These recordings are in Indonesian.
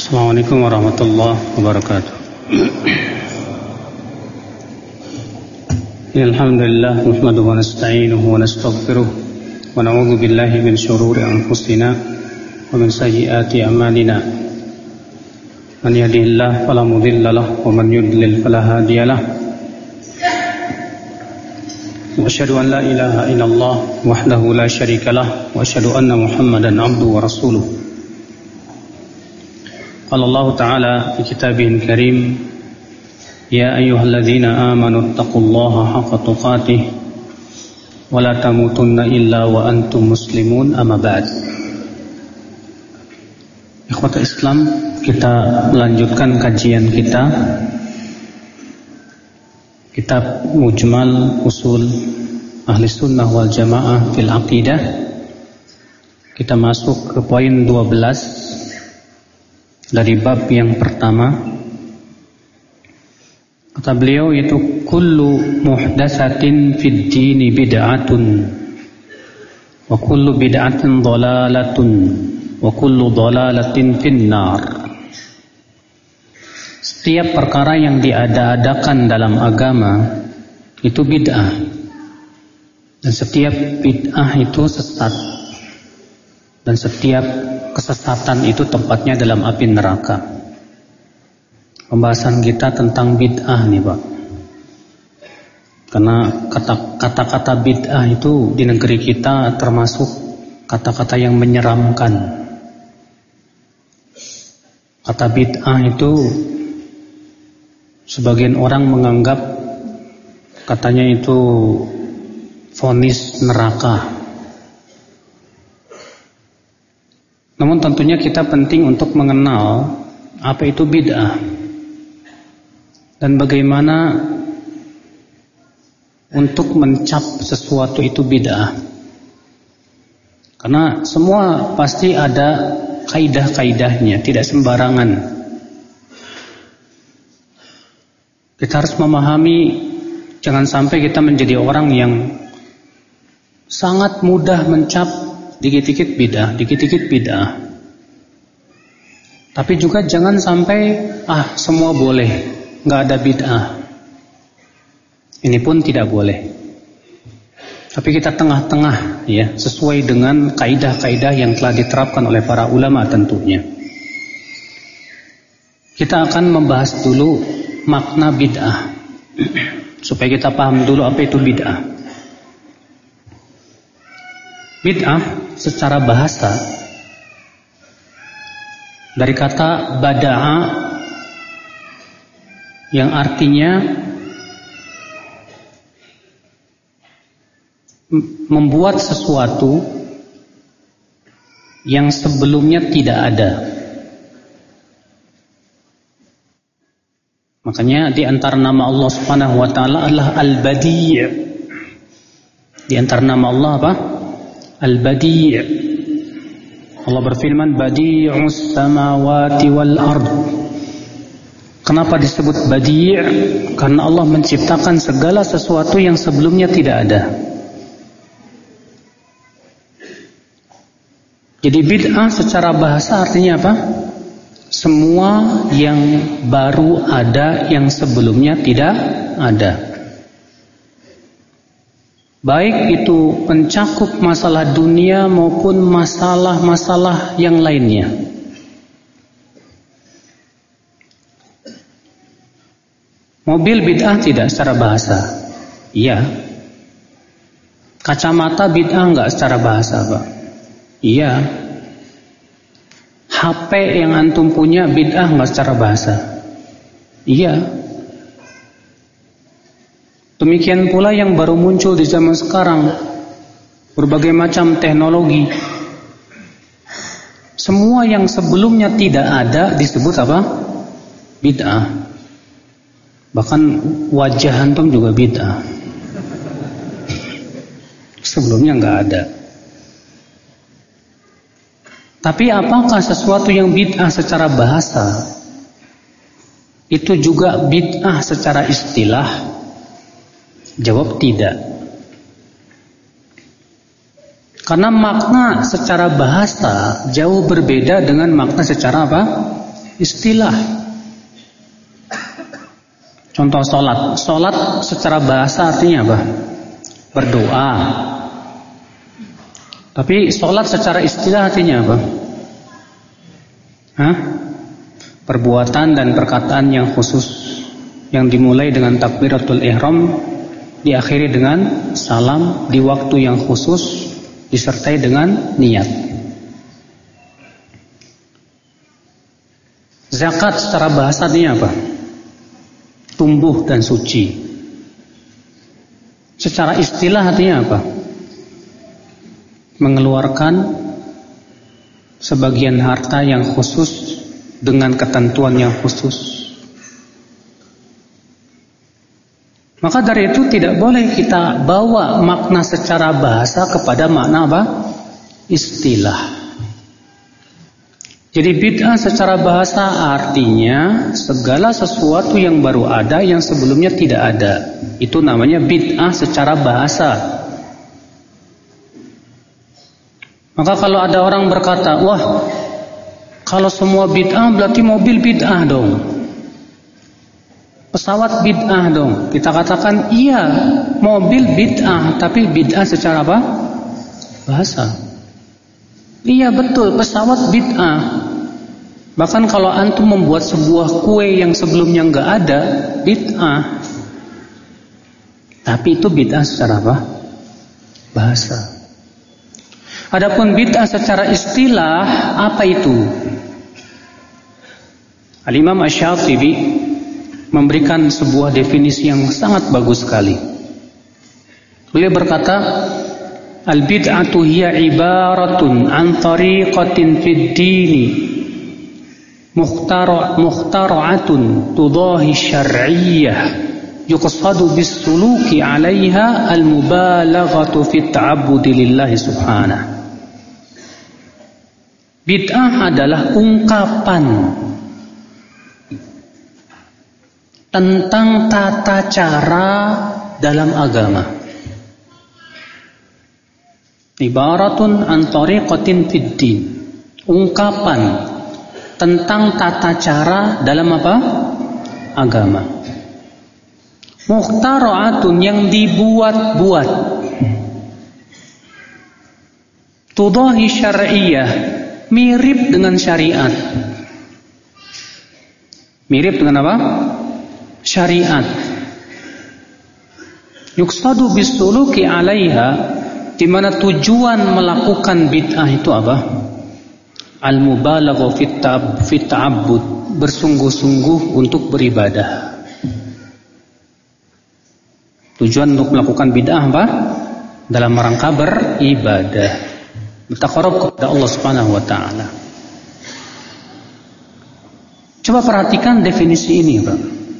Assalamualaikum warahmatullahi wabarakatuh. Alhamdulillah nahmaduhu wa nasta'inuhu wa nastaghfiruh wa na'udzu billahi min shururi anfusina wa min sayyiati a'malina. Man yahdihillahu fala mudilla lahu wa man yudlil fala hadiya lahu. Wa asyhadu an la ilaha illallah wahdahu la syarika lahu wa asyhadu anna Muhammadan 'abduhu wa rasuluh. قال الله تعالى في كتابه الكريم يا أيها الذين آمنوا اتقوا الله حق تقاته ولا تموتن إلا وأنتم مسلمون أما بعد. Ikhwatul Islam, kita melanjutkan kajian kita kitab Mujmal Usul Ahli Sunnah wal Jamaah fil Aqidah. Kita masuk ke poin 12 dari bab yang pertama. Kata beliau yaitu kullu muhdatsatin fid dini bid'atun wa kullu bid'atin dhalalatun wa kullu dhalalatin finnar. Setiap perkara yang diada-adakan dalam agama itu bid'ah, dan setiap bid'ah itu sesat, dan setiap kesesatan itu tempatnya dalam api neraka. Pembahasan kita tentang bid'ah nih Pak. Karena kata-kata bid'ah itu di negeri kita termasuk kata-kata yang menyeramkan. Kata bid'ah itu sebagian orang menganggap katanya itu vonis neraka. Namun tentunya kita penting untuk mengenal apa itu bid'ah dan bagaimana untuk mencap sesuatu itu bid'ah. Karena semua pasti ada kaidah-kaidahnya, tidak sembarangan. Kita harus memahami, jangan sampai kita menjadi orang yang sangat mudah mencap dikit-dikit bid'ah, dikit-dikit bid'ah. Tapi juga jangan sampai semua boleh, nggak ada bid'ah. Ini pun tidak boleh. Tapi kita tengah-tengah ya, sesuai dengan kaidah-kaidah yang telah diterapkan oleh para ulama tentunya. Kita akan membahas dulu makna bid'ah supaya kita paham dulu apa itu bid'ah. Bid'ah secara bahasa dari kata bada'a yang artinya membuat sesuatu yang sebelumnya tidak ada. Makanya di antara nama Allah Subhanahu wa taala adalah Al-Badi'. Di antara nama Allah apa? Al-Badi'. Allah berfirman Badi'us samawati wal ard. Kenapa disebut Badi'? Karena Allah menciptakan segala sesuatu yang sebelumnya tidak ada. Jadi bid'ah secara bahasa artinya apa? Semua yang baru ada yang sebelumnya tidak ada. Baik itu mencakup masalah dunia maupun masalah-masalah yang lainnya. Mobil bid'ah tidak secara bahasa? Iya. Kacamata bid'ah enggak secara bahasa, Pak? Iya. HP yang antum punya bid'ah enggak secara bahasa? Iya. Demikian pula yang baru muncul di zaman sekarang, berbagai macam teknologi. Semua yang sebelumnya tidak ada disebut apa? Bid'ah. Bahkan wajah antum juga bid'ah. Sebelumnya nggak ada. Tapi apakah sesuatu yang bid'ah secara bahasa itu juga bid'ah secara istilah? Jawab tidak. Karena makna secara bahasa jauh berbeda dengan makna secara apa? Istilah. Contoh sholat. Sholat secara bahasa artinya apa? Berdoa. Tapi sholat secara istilah artinya apa? Perbuatan dan perkataan yang khusus, yang dimulai dengan takbiratul ihram, diakhiri dengan salam di waktu yang khusus, disertai dengan niat. Zakat secara bahasa artinya apa? Tumbuh dan suci. Secara istilah artinya apa? Mengeluarkan sebagian harta yang khusus dengan ketentuan yang khusus. Maka dari itu tidak boleh kita bawa makna secara bahasa kepada makna apa? Istilah. Jadi bid'ah secara bahasa artinya segala sesuatu yang baru ada yang sebelumnya tidak ada. Itu namanya bid'ah secara bahasa. Maka kalau ada orang berkata, wah, kalau semua bid'ah berarti mobil bid'ah dong, pesawat bid'ah dong. Kita katakan iya, mobil bid'ah, tapi bid'ah secara apa? Bahasa. Iya betul, pesawat bid'ah. Bahkan kalau antum membuat sebuah kue yang sebelumnya nggak ada, bid'ah. Tapi itu bid'ah secara apa? Bahasa. Adapun bid'ah secara istilah, apa itu? Al-Imam Asy-Syafi'i memberikan sebuah definisi yang sangat bagus sekali. Beliau berkata, al-bid'atu hiya ibaratun an tariqatin fid dini mukhtara'atun tudahi syar'iyyah yuqsadu bis-suluki 'alaiha al-mubalaghatu fit ta'abbudi lillahi subhanahu. Bid'ah adalah ungkapan tentang tata cara dalam agama. Ibaratun an tariqatin fid din. Ungkapan tentang tata cara dalam apa? Agama. Mukhtara'atun, yang dibuat-buat. Tudahi syar'iyyah, mirip dengan syariat. Mirip dengan apa? Syariat. Yuqsadu bis-suluki 'alaiha, di mana tujuan melakukan bid'ah itu apa? Al-mubalagha fit ta'abbud, bersungguh-sungguh untuk beribadah. Tujuan untuk melakukan bid'ah apa? Dalam rangka beribadah, bertaqarrub kepada Allah Subhanahu wa taala. Coba perhatikan definisi ini, Pak.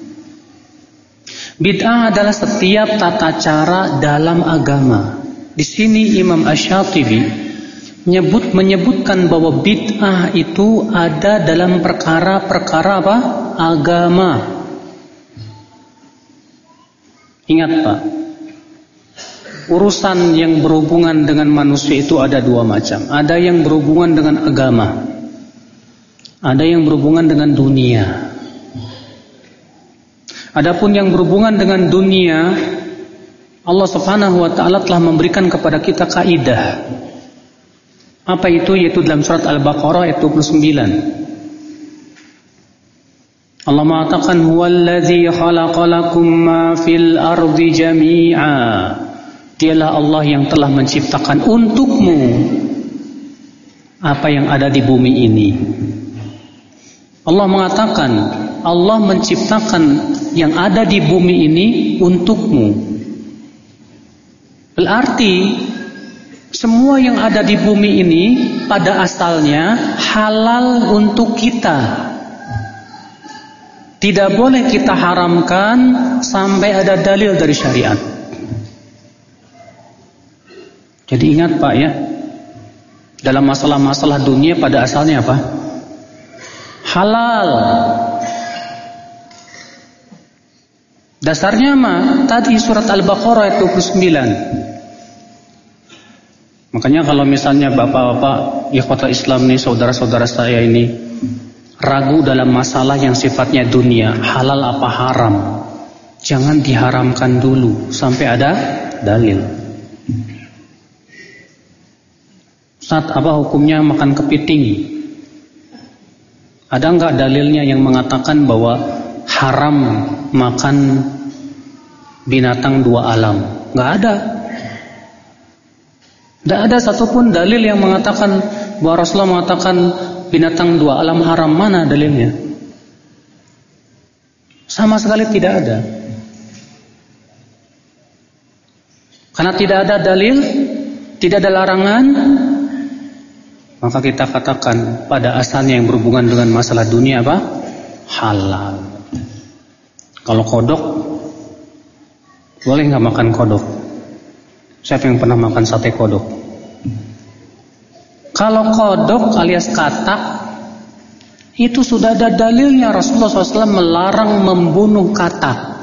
Bid'ah adalah setiap tata cara dalam agama. Di sini Imam Asy-Syafi'i menyebutkan bahwa bid'ah itu ada dalam perkara-perkara apa? Agama. Ingat, Pak, urusan yang berhubungan dengan manusia itu ada dua macam. Ada yang berhubungan dengan agama, ada yang berhubungan dengan dunia. Adapun yang berhubungan dengan dunia, Allah Subhanahu wa taala telah memberikan kepada kita kaidah. Apa itu? Yaitu dalam surat Al-Baqarah ayat 29. Allah mengatakan, huwallazi khalaqalakum ma fil ardi jami'a. Dialah Allah yang telah menciptakan untukmu apa yang ada di bumi ini. Allah mengatakan, Allah menciptakan yang ada di bumi ini untukmu. Berarti semua yang ada di bumi ini pada asalnya halal untuk kita. Tidak boleh kita haramkan sampai ada dalil dari syariat. Jadi ingat, Pak, ya, dalam masalah-masalah dunia pada asalnya apa? Halal. Dasarnya mah tadi surat Al-Baqarah ayat 29. Makanya kalau misalnya bapak-bapak ikhwatul Islam nih, saudara-saudara saya ini ragu dalam masalah yang sifatnya dunia, halal apa haram, jangan diharamkan dulu sampai ada dalil. Ustaz, apa hukumnya makan kepiting? Ada enggak dalilnya yang mengatakan bahwa haram makan binatang dua alam? Enggak ada. Tidak ada satupun dalil yang mengatakan bahwa Rasulullah mengatakan binatang dua alam haram. Mana dalilnya? Sama sekali tidak ada. Karena tidak ada dalil, tidak ada larangan, maka kita katakan pada asalnya yang berhubungan dengan masalah dunia apa? Halal. Kalau kodok, boleh nggak makan kodok? Siapa yang pernah makan sate kodok? Kalau kodok alias katak, itu sudah ada dalilnya. Rasulullah SAW melarang membunuh katak.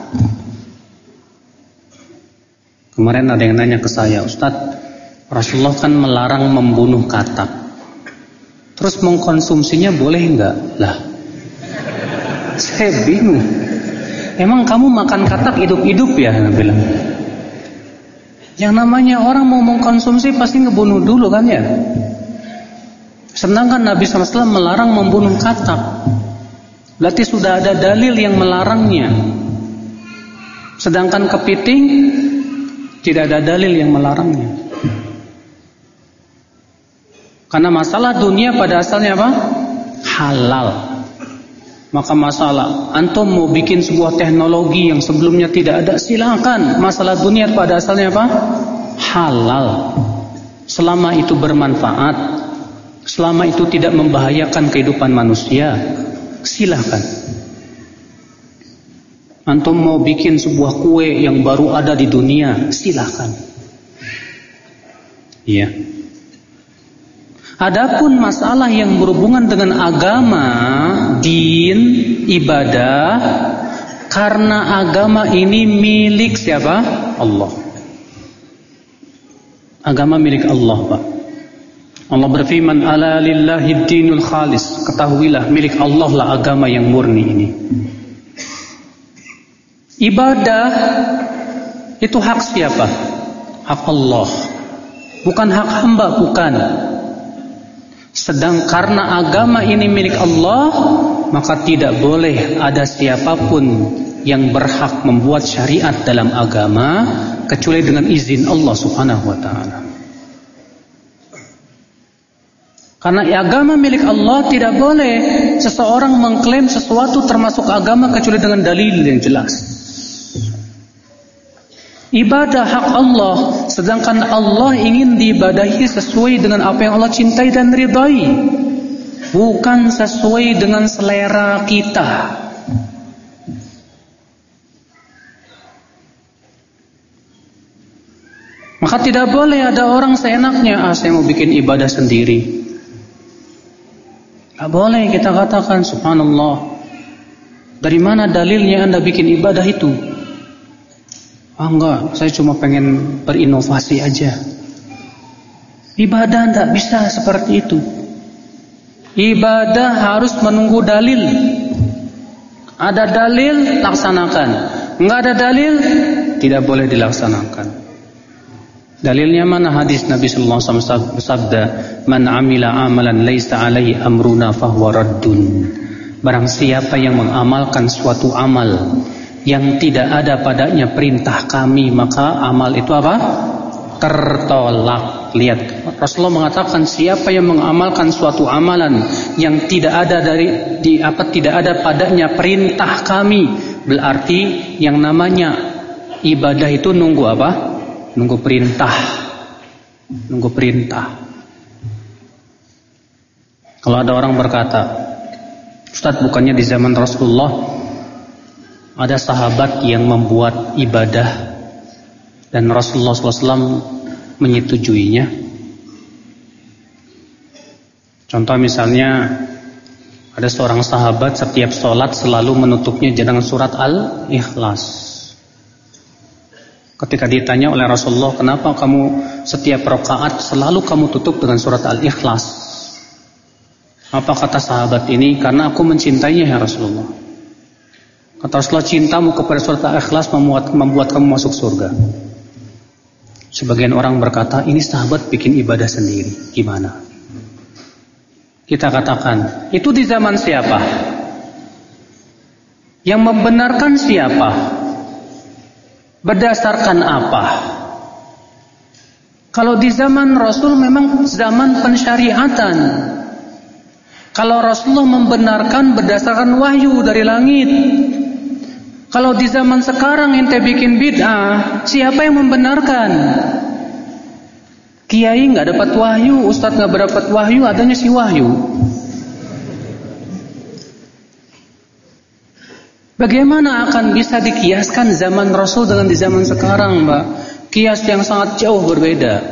Kemarin ada yang nanya ke saya, Ustadz, Rasulullah kan melarang membunuh katak, terus mengkonsumsinya boleh enggak? Lah, saya bingung. Emang kamu makan katak hidup-hidup ya? Saya bilang. Yang namanya orang mau mengkonsumsi pasti ngebunuh dulu kan ya? Sedangkan Nabi SAW melarang membunuh katak. Berarti sudah ada dalil yang melarangnya. Sedangkan kepiting tidak ada dalil yang melarangnya. Karena masalah dunia pada asalnya apa? Halal. Maka masalah antum mau bikin sebuah teknologi yang sebelumnya tidak ada, silakan. Masalah dunia pada asalnya apa? Halal. Selama itu bermanfaat, selama itu tidak membahayakan kehidupan manusia, silakan. Antum mau bikin sebuah kue yang baru ada di dunia, silakan. Iya. Adapun masalah yang berhubungan dengan agama, din, ibadah, karena agama ini milik siapa? Allah. Agama milik Allah, Pak. Allah berfirman, "Ala lillahi dinul khalis." Ketahuilah, milik Allah lah agama yang murni ini. Ibadah itu hak siapa? Hak Allah. Bukan hak hamba, bukan. Sedang karena agama ini milik Allah, maka tidak boleh ada siapapun yang berhak membuat syariat dalam agama kecuali dengan izin Allah Subhanahu wa taala. Karena agama milik Allah, tidak boleh seseorang mengklaim sesuatu termasuk agama kecuali dengan dalil yang jelas. Ibadah hak Allah, sedangkan Allah ingin diibadahi sesuai dengan apa yang Allah cintai dan ridai, bukan sesuai dengan selera kita. Maka tidak boleh ada orang seenaknya, saya mau bikin ibadah sendiri. Tak boleh kita katakan, subhanallah, dari mana dalilnya Anda bikin ibadah itu? Enggak, saya cuma pengen berinovasi aja. Ibadah tidak bisa seperti itu. Ibadah harus menunggu dalil. Ada dalil, laksanakan. Enggak ada dalil, tidak boleh dilaksanakan. Dalilnya mana? Hadis Nabi sallallahu alaihi wasallam bersabda, "Man 'amila 'amalan laisa 'alaihi amruna fahuwa raddun." Barang siapa yang mengamalkan suatu amal yang tidak ada padanya perintah kami, maka amal itu apa? Tertolak. Lihat, Rasulullah mengatakan siapa yang mengamalkan suatu amalan yang tidak ada tidak ada padanya perintah kami, berarti yang namanya ibadah itu nunggu apa? Nunggu perintah. Nunggu perintah. Kalau ada orang berkata, Ustaz, bukannya di zaman Rasulullah ada sahabat yang membuat ibadah dan Rasulullah SAW menyetujuinya? Contoh misalnya, ada seorang sahabat setiap sholat selalu menutupnya dengan surat Al-Ikhlas. Ketika ditanya oleh Rasulullah, kenapa kamu setiap rakaat selalu kamu tutup dengan surat Al-Ikhlas? Apa kata sahabat ini? Karena aku mencintainya ya Rasulullah. Kata Rasulullah, cintamu kepada surat Al-Ikhlas membuat kamu masuk surga. Sebagian orang berkata, ini sahabat bikin ibadah sendiri. Gimana? Kita katakan, itu di zaman siapa? Yang membenarkan siapa? Berdasarkan apa? Kalau di zaman Rasul memang zaman pensyariatan. Kalau Rasulullah membenarkan berdasarkan wahyu dari langit. Kalau di zaman sekarang ente bikin bid'ah, siapa yang membenarkan? Kiai nggak dapat wahyu, ustadz nggak dapat wahyu, adanya si wahyu. Bagaimana akan bisa dikiaskan zaman Rasul dengan di zaman sekarang, Mbak? Kias yang sangat jauh berbeda.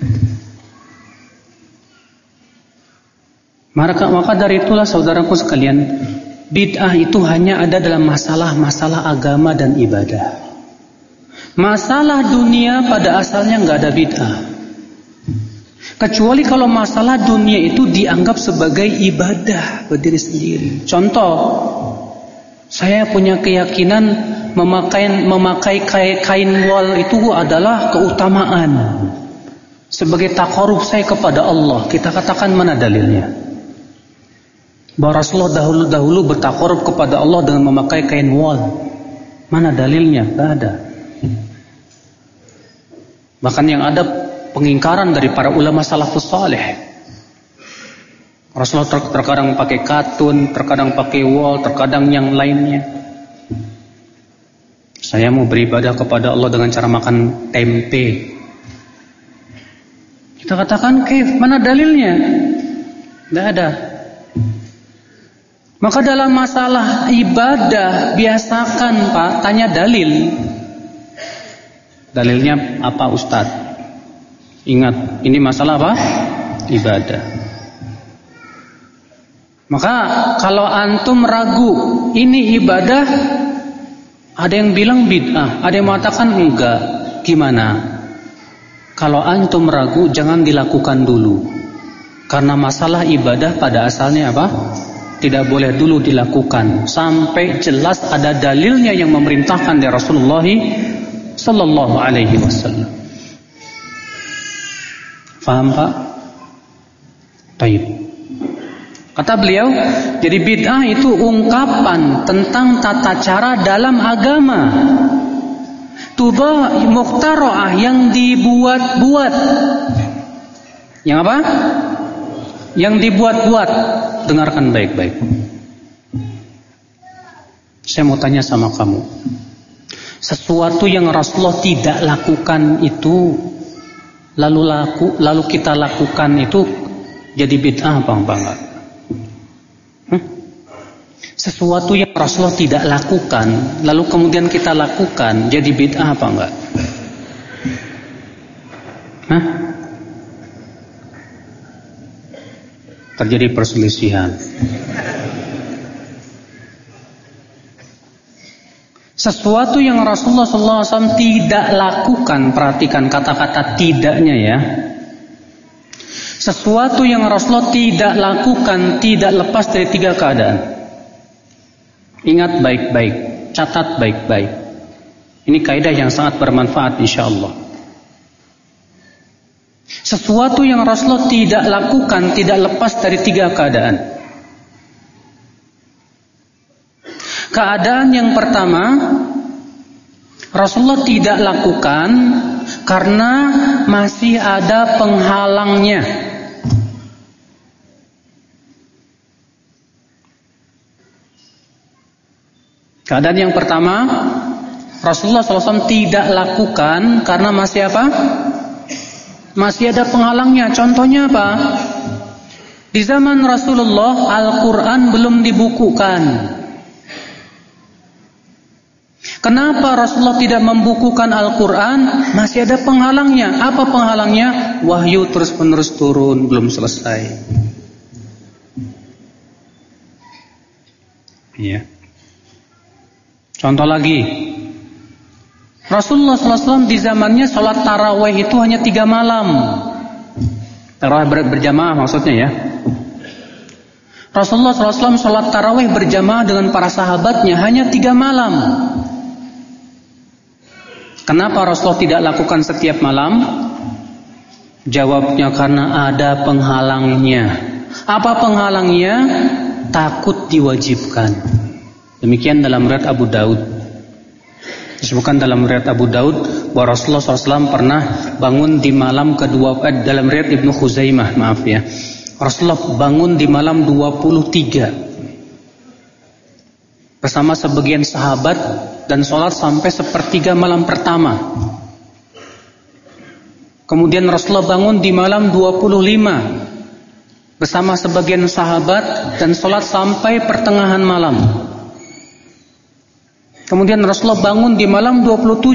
Maka dari itulah saudaraku sekalian, bid'ah itu hanya ada dalam masalah-masalah agama dan ibadah. Masalah dunia pada asalnya nggak ada bid'ah. Kecuali kalau masalah dunia itu dianggap sebagai ibadah berdiri sendiri. Contoh, saya punya keyakinan memakai kain wol itu adalah keutamaan. Sebagai taqarrub saya kepada Allah. Kita katakan mana dalilnya? Bahwa Rasulullah dahulu bertaqarrub kepada Allah dengan memakai kain wol. Mana dalilnya? Tidak ada. Bahkan yang ada pengingkaran dari para ulama salafus saleh. Rasulullah terkadang pakai katun, terkadang pakai wol, terkadang yang lainnya. Saya mau beribadah kepada Allah dengan cara makan tempe. Kita katakan, mana dalilnya? Tidak ada. Maka dalam masalah ibadah, biasakan Pak, tanya dalil. Dalilnya apa Ustadz? Ingat, ini masalah apa? Ibadah. Maka kalau antum ragu, ini ibadah, ada yang bilang bid'ah, ada yang mengatakan enggak. Gimana? Kalau antum ragu, jangan dilakukan dulu. Karena masalah ibadah pada asalnya apa? Tidak boleh dulu dilakukan sampai jelas ada dalilnya yang memerintahkan dari Rasulullah sallallahu alaihi wasallam. Faham Pak? Baik. Kata beliau, jadi bid'ah itu ungkapan tentang tata cara dalam agama. Tuba mukhtara'ah yang dibuat-buat. Yang apa? Yang dibuat-buat. Dengarkan baik-baik. Saya mau tanya sama kamu. Sesuatu yang Rasulullah tidak lakukan itu lalu kita lakukan itu jadi bid'ah apa enggak? Sesuatu yang Rasulullah tidak lakukan lalu kemudian kita lakukan jadi bid'ah apa enggak? Terjadi perselisihan. Sesuatu yang Rasulullah SAW tidak lakukan, perhatikan kata-kata tidaknya ya. Sesuatu yang Rasulullah tidak lakukan tidak lepas dari 3 keadaan. Ingat baik-baik, catat baik-baik. Ini kaidah yang sangat bermanfaat insyaallah. Sesuatu yang Rasulullah tidak lakukan tidak lepas dari 3 keadaan. Keadaan yang pertama, Rasulullah tidak lakukan karena masih ada penghalangnya. Keadaan yang pertama, Rasulullah SAW tidak lakukan karena masih apa? Masih ada penghalangnya. Contohnya apa? Di zaman Rasulullah Al-Quran belum dibukukan. Kenapa Rasulullah tidak membukukan Al-Quran? Masih ada penghalangnya. Apa penghalangnya? Wahyu terus-menerus turun, belum selesai. Iya. Contoh lagi, Rasulullah SAW di zamannya sholat tarawih itu hanya 3 malam. Tarawih berjamaah maksudnya ya. Rasulullah SAW sholat tarawih berjamaah dengan para sahabatnya hanya 3 malam. Kenapa Rasulullah tidak lakukan setiap malam? Jawabnya karena ada penghalangnya. Apa penghalangnya? Takut diwajibkan. Demikian dalam riwayat Abu Daud. Disebutkan dalam riwayat Abu Daud bahwa Rasulullah SAW pernah bangun di malam kedua, dalam riwayat Ibnu Khuzaimah, maaf ya. Rasulullah bangun di malam 23 bersama sebagian sahabat dan sholat sampai sepertiga malam pertama. Kemudian Rasulullah bangun di malam 25 bersama sebagian sahabat dan sholat sampai pertengahan malam. Kemudian Rasulullah bangun di malam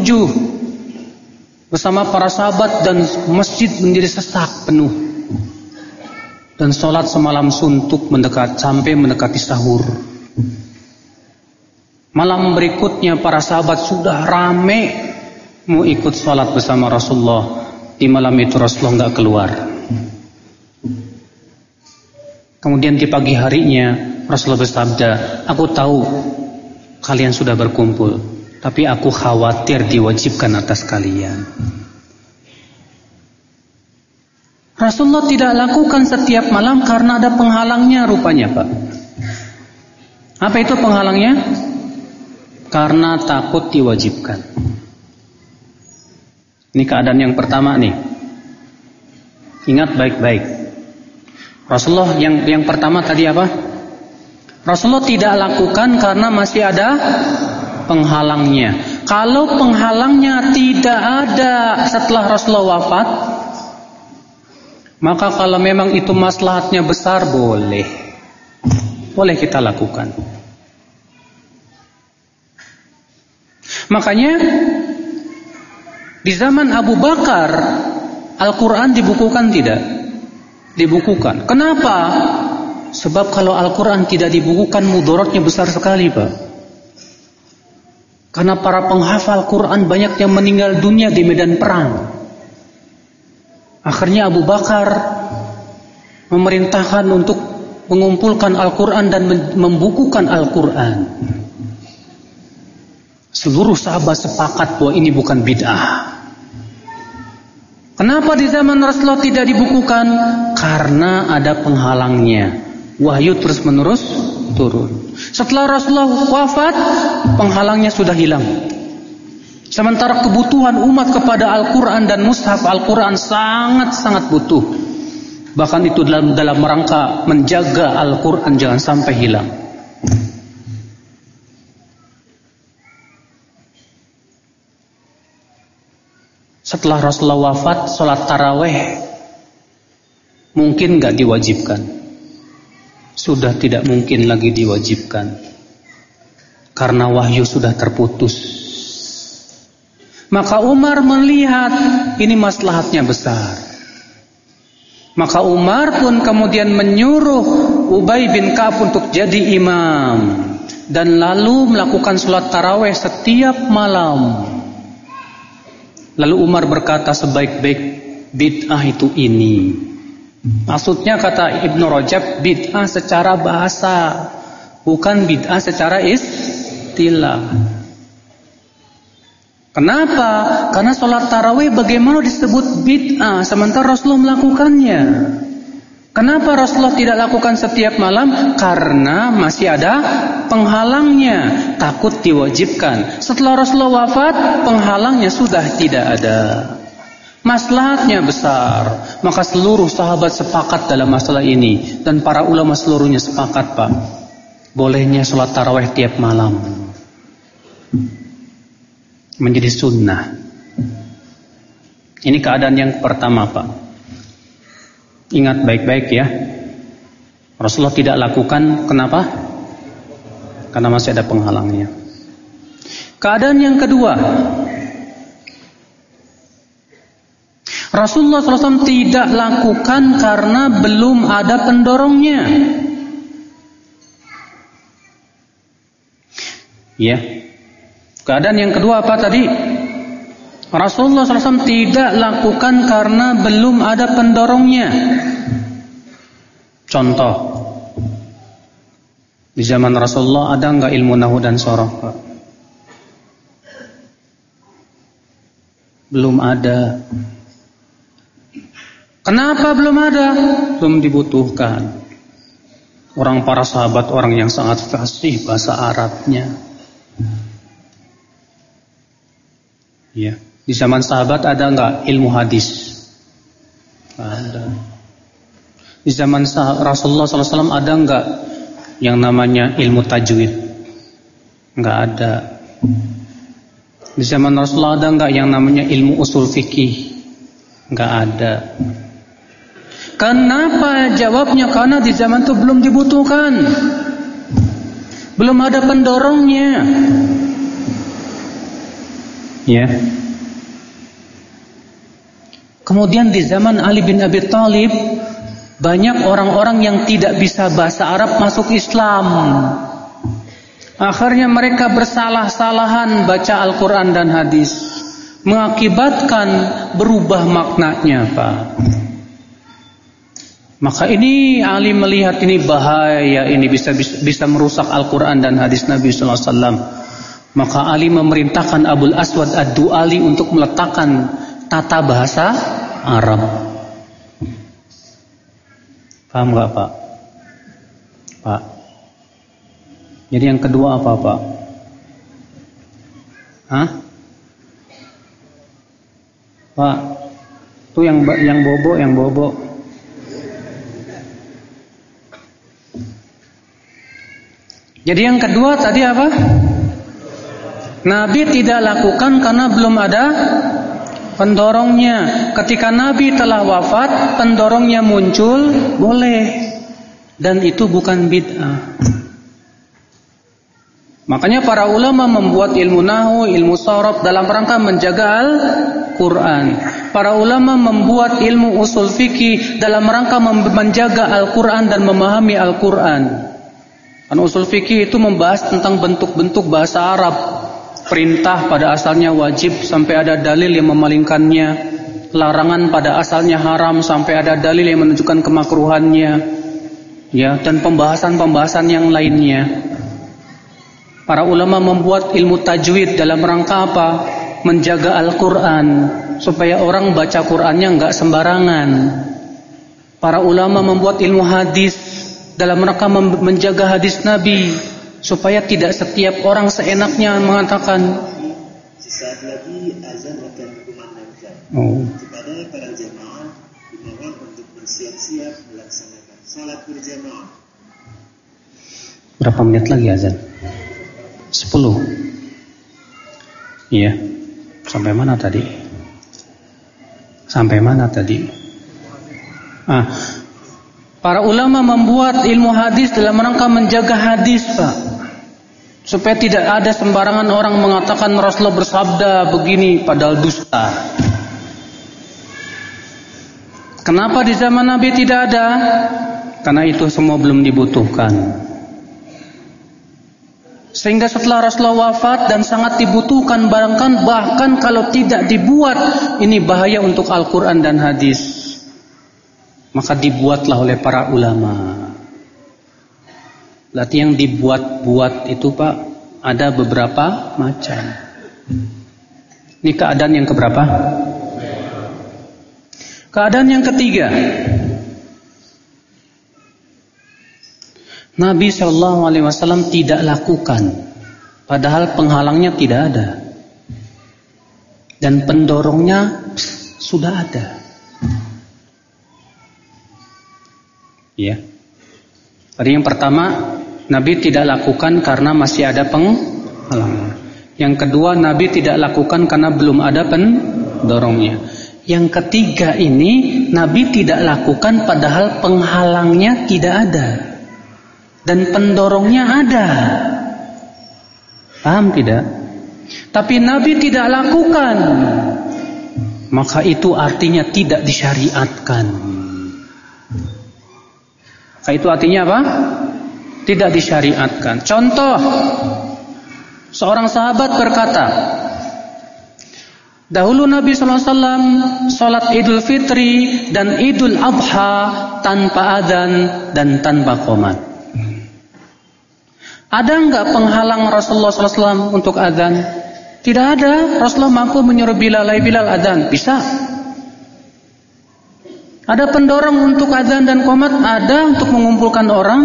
27 bersama para sahabat dan masjid menjadi sesak penuh. Dan sholat semalam suntuk sampai mendekati sahur. Malam berikutnya para sahabat sudah rame mau ikut sholat bersama Rasulullah. Di malam itu Rasulullah nggak keluar. Kemudian di pagi harinya Rasulullah bersabda, aku tahu kalian sudah berkumpul, tapi aku khawatir diwajibkan atas kalian. Rasulullah tidak lakukan setiap malam karena ada penghalangnya rupanya, Pak. Apa itu penghalangnya? Karena takut diwajibkan. Ini keadaan yang pertama nih. Ingat baik-baik. Rasulullah yang pertama tadi apa? Rasulullah tidak lakukan karena masih ada penghalangnya. Kalau penghalangnya tidak ada setelah Rasulullah wafat, maka kalau memang itu maslahatnya besar, boleh kita lakukan. Makanya di zaman Abu Bakar Al-Quran dibukukan tidak? Dibukukan. Kenapa? Sebab kalau Al-Quran tidak dibukukan mudaratnya besar sekali, Pak. Karena para penghafal Quran banyak yang meninggal dunia di medan perang. Akhirnya Abu Bakar memerintahkan untuk mengumpulkan Al-Quran dan membukukan Al-Quran. Seluruh sahabat sepakat bahwa ini bukan bid'ah. Kenapa di zaman Rasulullah tidak dibukukan? Karena ada penghalangnya. Wahyu terus menerus turun. Setelah Rasulullah wafat, penghalangnya sudah hilang. Sementara kebutuhan umat kepada Al-Quran dan mushaf Al-Quran sangat-sangat butuh. Bahkan itu dalam rangka menjaga Al-Quran jangan sampai hilang. Setelah Rasulullah wafat, sholat taraweh mungkin gak diwajibkan. Sudah tidak mungkin lagi diwajibkan. Karena wahyu sudah terputus. Maka Umar melihat ini maslahatnya besar. Maka Umar pun kemudian menyuruh Ubay bin Ka'ab untuk jadi imam. Dan lalu melakukan sholat taraweh setiap malam. Lalu Umar berkata sebaik-baik bid'ah itu ini. Maksudnya kata Ibnu Rajab, bid'ah secara bahasa, bukan bid'ah secara istilah. Kenapa? Karena sholat tarawih bagaimana disebut bid'ah sementara Rasulullah melakukannya. Kenapa Rasulullah tidak lakukan setiap malam? Karena masih ada penghalangnya, takut diwajibkan. Setelah Rasulullah wafat, penghalangnya sudah tidak ada. Maslahatnya besar. Maka seluruh sahabat sepakat dalam masalah ini. Dan para ulama seluruhnya sepakat, Pak. Bolehnya sholat tarawih tiap malam. Menjadi sunnah. Ini keadaan yang pertama, Pak. Ingat baik-baik ya. Rasulullah tidak lakukan, kenapa? Karena masih ada penghalangnya. Keadaan yang kedua, Rasulullah SAW tidak lakukan karena belum ada pendorongnya. Ya. Keadaan yang kedua apa tadi? Rasulullah SAW tidak lakukan karena belum ada pendorongnya. Contoh, Di zaman Rasulullah ada enggak ilmu nahwu dan sorof, Pak? Belum ada. Kenapa belum ada? Belum dibutuhkan. Orang para sahabat orang yang sangat fasih bahasa Arabnya. Ya, di zaman sahabat ada enggak ilmu hadis? Ada. Di zaman Rasulullah SAW ada enggak yang namanya ilmu tajwid? Enggak ada. Di zaman Rasulullah ada enggak yang namanya ilmu usul fikih? Enggak ada. Kenapa? Jawabnya karena di zaman itu belum dibutuhkan. Belum ada pendorongnya. Ya. Kemudian di zaman Ali bin Abi Thalib banyak orang-orang yang tidak bisa bahasa Arab masuk Islam. Akhirnya mereka bersalah-salahan baca Al-Quran dan hadis, mengakibatkan berubah maknanya, Pak. Maka ini Ali melihat ini bahaya, ini bisa merusak Al-Quran dan hadis Nabi sallallahu alaihi wasallam. Maka Ali memerintahkan Abul Aswad Ad-Du'ali untuk meletakkan tata bahasa Arab. Paham enggak, Pak? Pak. Jadi yang kedua apa, Pak? Hah? Pak, itu yang bobo. Jadi yang kedua tadi apa? Nabi tidak lakukan karena belum ada pendorongnya. Ketika Nabi telah wafat, pendorongnya muncul, boleh. Dan itu bukan bid'ah. Makanya para ulama membuat ilmu nahwu, ilmu sorof dalam rangka menjaga Al-Quran. Para ulama membuat ilmu usul fikih dalam rangka menjaga Al-Quran dan memahami Al-Quran. Kan usul fikih itu membahas tentang bentuk-bentuk bahasa Arab. Perintah pada asalnya wajib sampai ada dalil yang memalingkannya. Larangan pada asalnya haram sampai ada dalil yang menunjukkan kemakruhannya. Ya, dan pembahasan-pembahasan yang lainnya. Para ulama membuat ilmu tajwid dalam rangka apa? Menjaga Al-Quran supaya orang baca Qurannya enggak sembarangan. Para ulama membuat ilmu hadis dalam rangka menjaga hadis Nabi supaya tidak setiap orang seenaknya mengatakan. Sesaat lagi azan akan dikumandangkan. Kepada para jemaah dimohon untuk bersiap-siap melaksanakan salat berjamaah. Berapa menit lagi azan? 10. Iya. Sampai mana tadi? Para ulama membuat ilmu hadis dalam rangka menjaga hadis, Pak. Supaya tidak ada sembarangan orang mengatakan Rasulullah bersabda begini padahal dusta. Kenapa di zaman Nabi tidak ada? Karena itu semua belum dibutuhkan. Sehingga setelah Rasulullah wafat dan sangat dibutuhkan, bahkan kalau tidak dibuat, ini bahaya untuk Al-Quran dan hadis. Maka dibuatlah oleh para ulama. Berarti yang dibuat-buat itu, Pak, ada beberapa macam. Ini keadaan yang keberapa? Keadaan yang ketiga. Nabi SAW tidak lakukan, padahal penghalangnya tidak ada. Dan pendorongnya sudah ada. Ya. Tadi yang pertama, Nabi tidak lakukan karena masih ada penghalang. Yang kedua, Nabi tidak lakukan karena belum ada pendorongnya. Yang ketiga ini, Nabi tidak lakukan padahal penghalangnya tidak ada. Dan pendorongnya ada. Paham tidak? Tapi Nabi tidak lakukan. Maka itu artinya tidak disyariatkan. Itu artinya apa? Tidak disyariatkan. Contoh, seorang sahabat berkata, dahulu Nabi SAW sholat Idul Fitri dan Idul Adha tanpa adzan dan tanpa qomat. Ada enggak penghalang Rasulullah SAW untuk adzan? Tidak ada. Rasulullah mampu menyuruh Bilal adzan, bisa. Ada pendorong untuk adzan dan qomat, ada untuk mengumpulkan orang.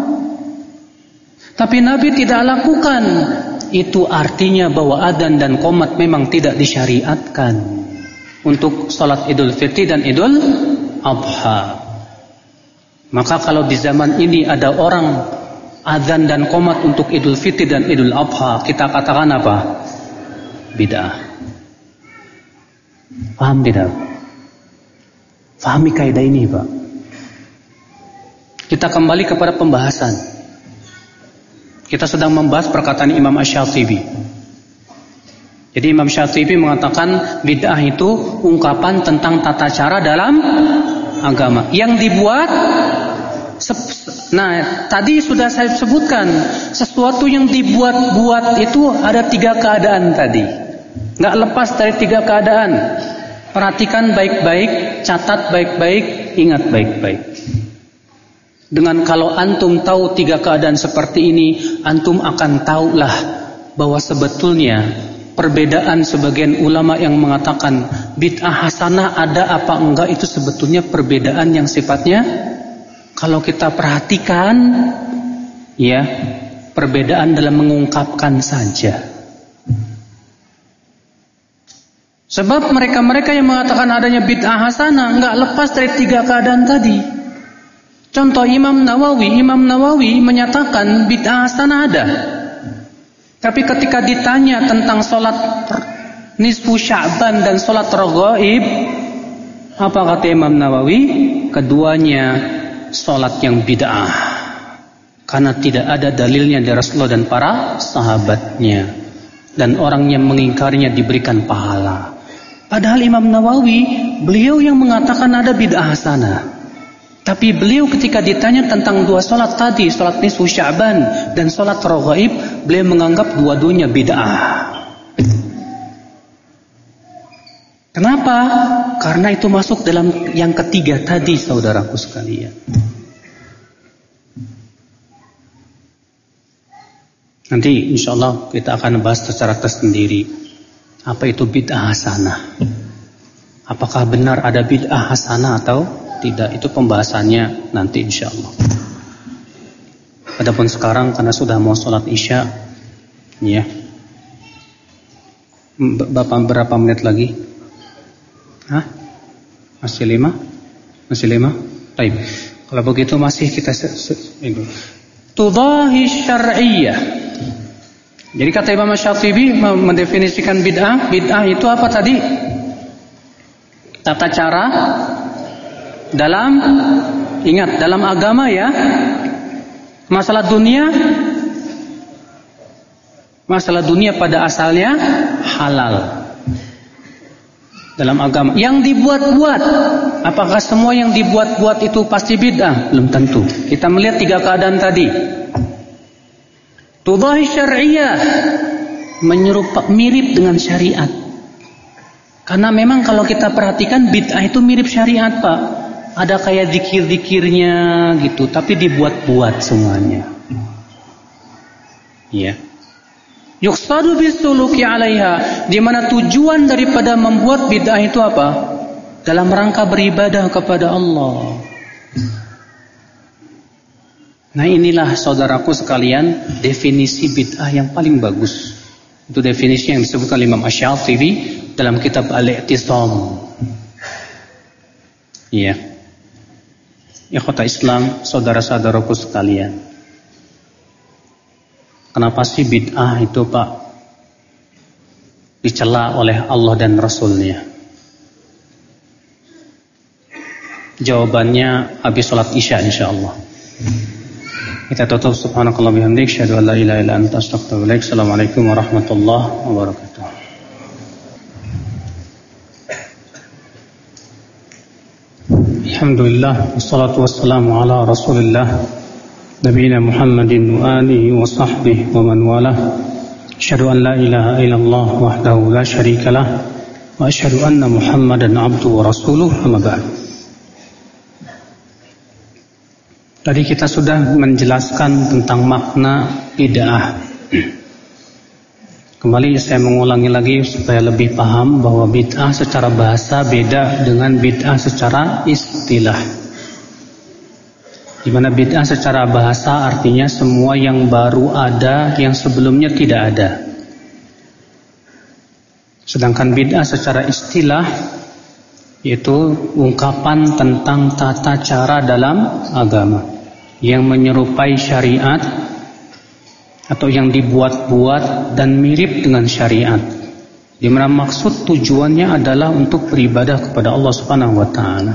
Tapi Nabi tidak lakukan. Itu artinya bahwa adzan dan qomat memang tidak disyariatkan untuk salat Idul Fitri dan Idul Adha. Maka kalau di zaman ini ada orang adzan dan qomat untuk Idul Fitri dan Idul Adha, kita katakan apa? Bid'ah. Paham tidak? Fahami kaidah ini, Pak. Kita kembali kepada pembahasan. Kita sedang membahas perkataan Imam Asy-Syafi'i. Jadi Imam Syafi'i mengatakan bid'ah itu ungkapan tentang tata cara dalam agama yang dibuat. Nah, tadi sudah saya sebutkan, sesuatu yang dibuat-buat itu ada 3 keadaan tadi. Nggak lepas dari 3 keadaan. Perhatikan baik-baik, catat baik-baik, ingat baik-baik. Dengan kalau antum tahu 3 keadaan seperti ini, antum akan tahulah bahwa sebetulnya perbedaan sebagian ulama yang mengatakan bid'ah hasanah ada apa enggak, itu sebetulnya perbedaan yang sifatnya kalau kita perhatikan ya, perbedaan dalam mengungkapkan saja. Sebab mereka-mereka yang mengatakan adanya bid'ah hasanah enggak lepas dari 3 keadaan tadi. Contoh Imam Nawawi menyatakan bid'ah hasanah ada. Tapi ketika ditanya tentang sholat nisfu Sya'ban dan sholat raghaib, apa kata Imam Nawawi? Keduanya sholat yang bid'ah, karena tidak ada dalilnya dari Rasulullah dan para sahabatnya, dan orang yang mengingkarinya diberikan pahala. Padahal Imam Nawawi, beliau yang mengatakan ada bid'ah hasanah. Tapi beliau ketika ditanya tentang 2 sholat tadi, sholat nisfu Sya'ban dan sholat raghaib, beliau menganggap dua-duanya bid'ah. Kenapa? Karena itu masuk dalam yang ketiga tadi, saudaraku sekalian. Nanti insya Allah kita akan bahas secara tersendiri apa itu bid'ah hasanah. Apakah benar ada bid'ah hasanah atau tidak, itu pembahasannya nanti insya Allah. Adapun sekarang karena sudah mau sholat isya, ya, Bapak berapa menit lagi? Hah? Masih 5? Masih 5? Baik. Kalau begitu masih kita tudahi syar'iyyah. Jadi kata Imam Syafi'i mendefinisikan bid'ah. Bid'ah itu apa tadi? Tata cara dalam, ingat, dalam agama ya. Masalah dunia pada asalnya halal dalam agama. Yang dibuat-buat, apakah semua yang dibuat-buat itu pasti bid'ah? Belum tentu. Kita melihat 3 keadaan tadi. Tudahi syar'iyyah, mirip dengan syariat. Karena memang kalau kita perhatikan bid'ah itu mirip syariat, Pak. Ada kayak zikir-zikirnya gitu, tapi dibuat-buat semuanya. Ya. Yuqsadu bisuluki 'alaiha, di mana tujuan daripada membuat bid'ah itu apa? Dalam rangka beribadah kepada Allah. Nah, inilah saudaraku sekalian definisi bid'ah yang paling bagus. Itu definisi yang disebutkan Imam Asy-Syafi'i dalam kitab Al-I'tisam. Iya. Ikhwata Islam, saudara-saudaraku sekalian. Kenapa sih bid'ah itu, Pak, dicela oleh Allah dan Rasulnya? Jawabannya habis sholat isya insyaallah. Kita tutup. Subhanakallah bihamdik, asyhadu an la ilaha illa anta, astaghfiruka wa atubu ilaik. Assalamualaikum warahmatullahi wabarakatuh. Alhamdulillah, wassalatu wassalamu ala Rasulillah nabiyina Muhammadin wa alihi wa sahbihi wa man walah. Asyhadu an la ilaha illallah wahdahu la syarikalah wa asyhadu anna Muhammadan abduhu wa rasuluh, amma ba'd. Tadi kita sudah menjelaskan tentang makna bid'ah. Kembali saya mengulangi lagi supaya lebih paham bahwa bid'ah secara bahasa beda dengan bid'ah secara istilah. Di mana bid'ah secara bahasa artinya semua yang baru ada yang sebelumnya tidak ada. Sedangkan bid'ah secara istilah yaitu ungkapan tentang tata cara dalam agama yang menyerupai syariat atau yang dibuat-buat dan mirip dengan syariat, di mana maksud tujuannya adalah untuk beribadah kepada Allah Subhanahu wa taala.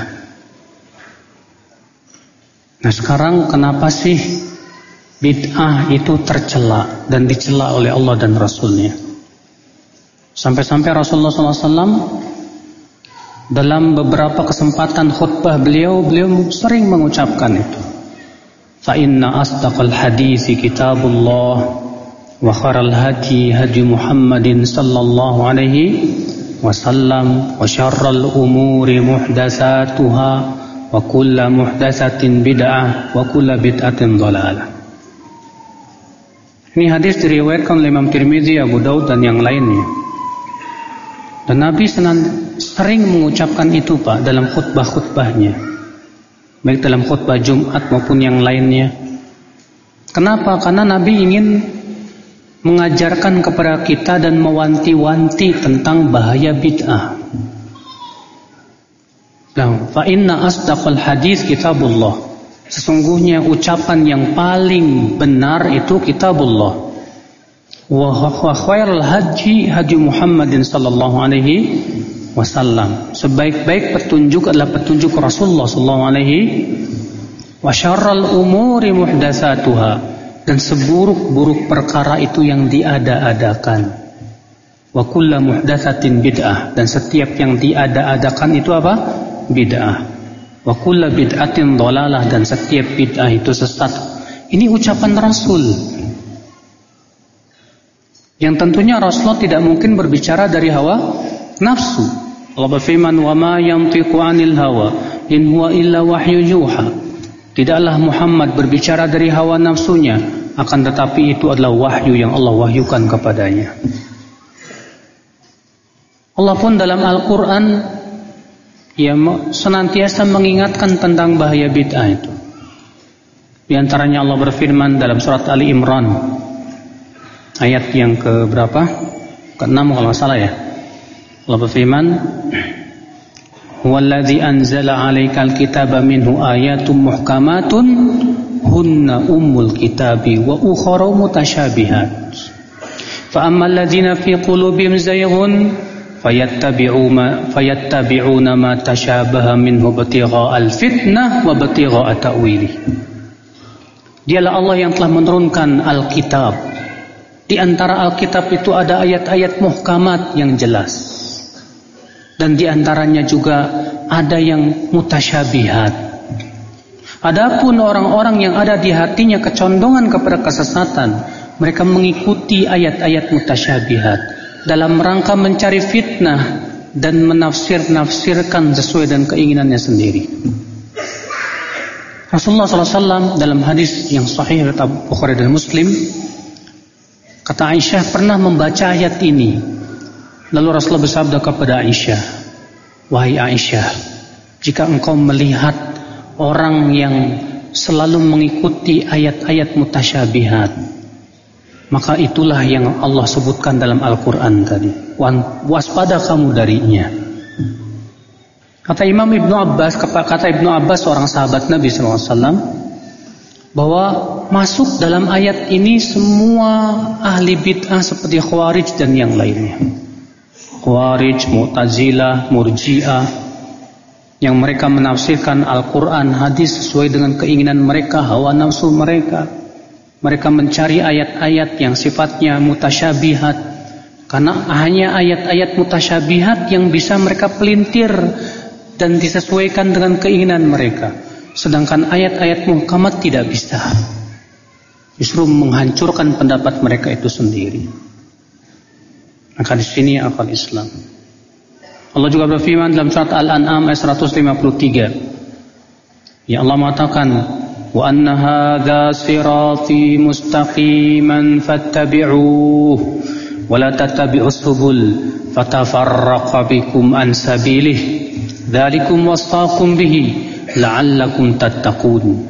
Nah, sekarang kenapa sih bid'ah itu tercela dan dicela oleh Allah dan Rasulnya? Sampai-sampai Rasulullah SAW dalam beberapa kesempatan khutbah beliau sering mengucapkan itu. Fa inna asdaqal hadisi kitabullah wa kharal hadi hadi Muhammadin sallallahu alaihi wasallam wa syarral umuri muhdatsatuha wa kullu muhdatsatin bid'ah wa kullu bid'atin dhalalah. Ini hadis diriwayatkan oleh Imam Tirmizi, Abu Daud dan yang lainnya. Dan Nabi sering mengucapkan itu Pak dalam khutbah-khutbahnya, baik dalam khutbah Jumat maupun yang lainnya. Kenapa? Karena Nabi ingin mengajarkan kepada kita dan mewanti-wanti tentang bahaya bid'ah. Nah, fa inna asdaqal hadis kitabullah. Sesungguhnya ucapan yang paling benar itu kitabullah. Wa khairul haji hadi Muhammadin sallallahu alaihi wasallam. Sebaik-baik petunjuk adalah petunjuk Rasulullah sallallahu alaihi wa syarrul umuri muhdatsatuha, dan seburuk-buruk perkara itu yang diada-adakan. Wa kullu muhdatsatin bid'ah, dan setiap yang diada-adakan itu apa? Bid'ah. Wa kullu bid'atin dhalalah, dan setiap bid'ah itu sesat. Ini ucapan Rasul. Yang tentunya Rasulullah tidak mungkin berbicara dari hawa nafsu. Allah berfirman, "Wa ma yantiqu 'anil hawa in huwa illa wahyu yuha." Tidaklah Muhammad berbicara dari hawa nafsunya, akan tetapi itu adalah wahyu yang Allah wahyukan kepadanya. Allah pun dalam Al-Qur'an senantiasa mengingatkan tentang bahaya bid'ah itu. Di antaranya Allah berfirman dalam surat Ali Imran ayat yang ke berapa? Ke-6 kalau enggak salah ya. Allah berfirman, "Huwallazi anzala 'alaikal kitaba minhu ayatum muhkamatun hunna ummul kitabi wa ukhra mutasyabihat. Fa ammal ladzina fi qulubihim zayghun fayattabi'una ma tashabaha minhu ibtigha'al fitnah wa ibtigha'a ta'wilih." Dialah Allah yang telah menurunkan Alkitab. Di antara Alkitab itu ada ayat-ayat muhkamat yang jelas. Dan di antaranya juga ada yang mutasyabihat. Adapun orang-orang yang ada di hatinya kecondongan kepada kesesatan, mereka mengikuti ayat-ayat mutasyabihat dalam rangka mencari fitnah dan menafsir-nafsirkan sesuai dengan keinginannya sendiri. Rasulullah SAW dalam hadis yang sahih riwayat Bukhari dan Muslim, kata Aisyah pernah membaca ayat ini. Lalu Rasulullah bersabda kepada Aisyah, "Wahai Aisyah, jika engkau melihat orang yang selalu mengikuti ayat-ayat mutasyabihat, maka itulah yang Allah sebutkan dalam Al-Quran tadi. Waspada kamu darinya." Kata Ibnu Abbas seorang sahabat Nabi SAW, bahwa masuk dalam ayat ini semua ahli bid'ah seperti Khawarij dan yang lainnya. Khawarij, Mu'tazilah, Murji'ah, yang mereka menafsirkan Al-Quran, hadis sesuai dengan keinginan mereka, hawa nafsu mereka. Mereka mencari ayat-ayat yang sifatnya mutasyabihat, karena hanya ayat-ayat mutasyabihat yang bisa mereka pelintir dan disesuaikan dengan keinginan mereka. Sedangkan ayat-ayat muhkamat tidak bisa. Justru menghancurkan pendapat mereka itu sendiri. Maka di sini akal Islam. Allah juga berfirman dalam surat Al-An'am ayat 153. Ya Allah mengatakan, wa anna hadza sirati mustaqiman fattabi'uhu wa la tattabi'us subul fatafarraqa bikum an sabilihi dzalikum wasaqum bihi la'allakum tattaqun.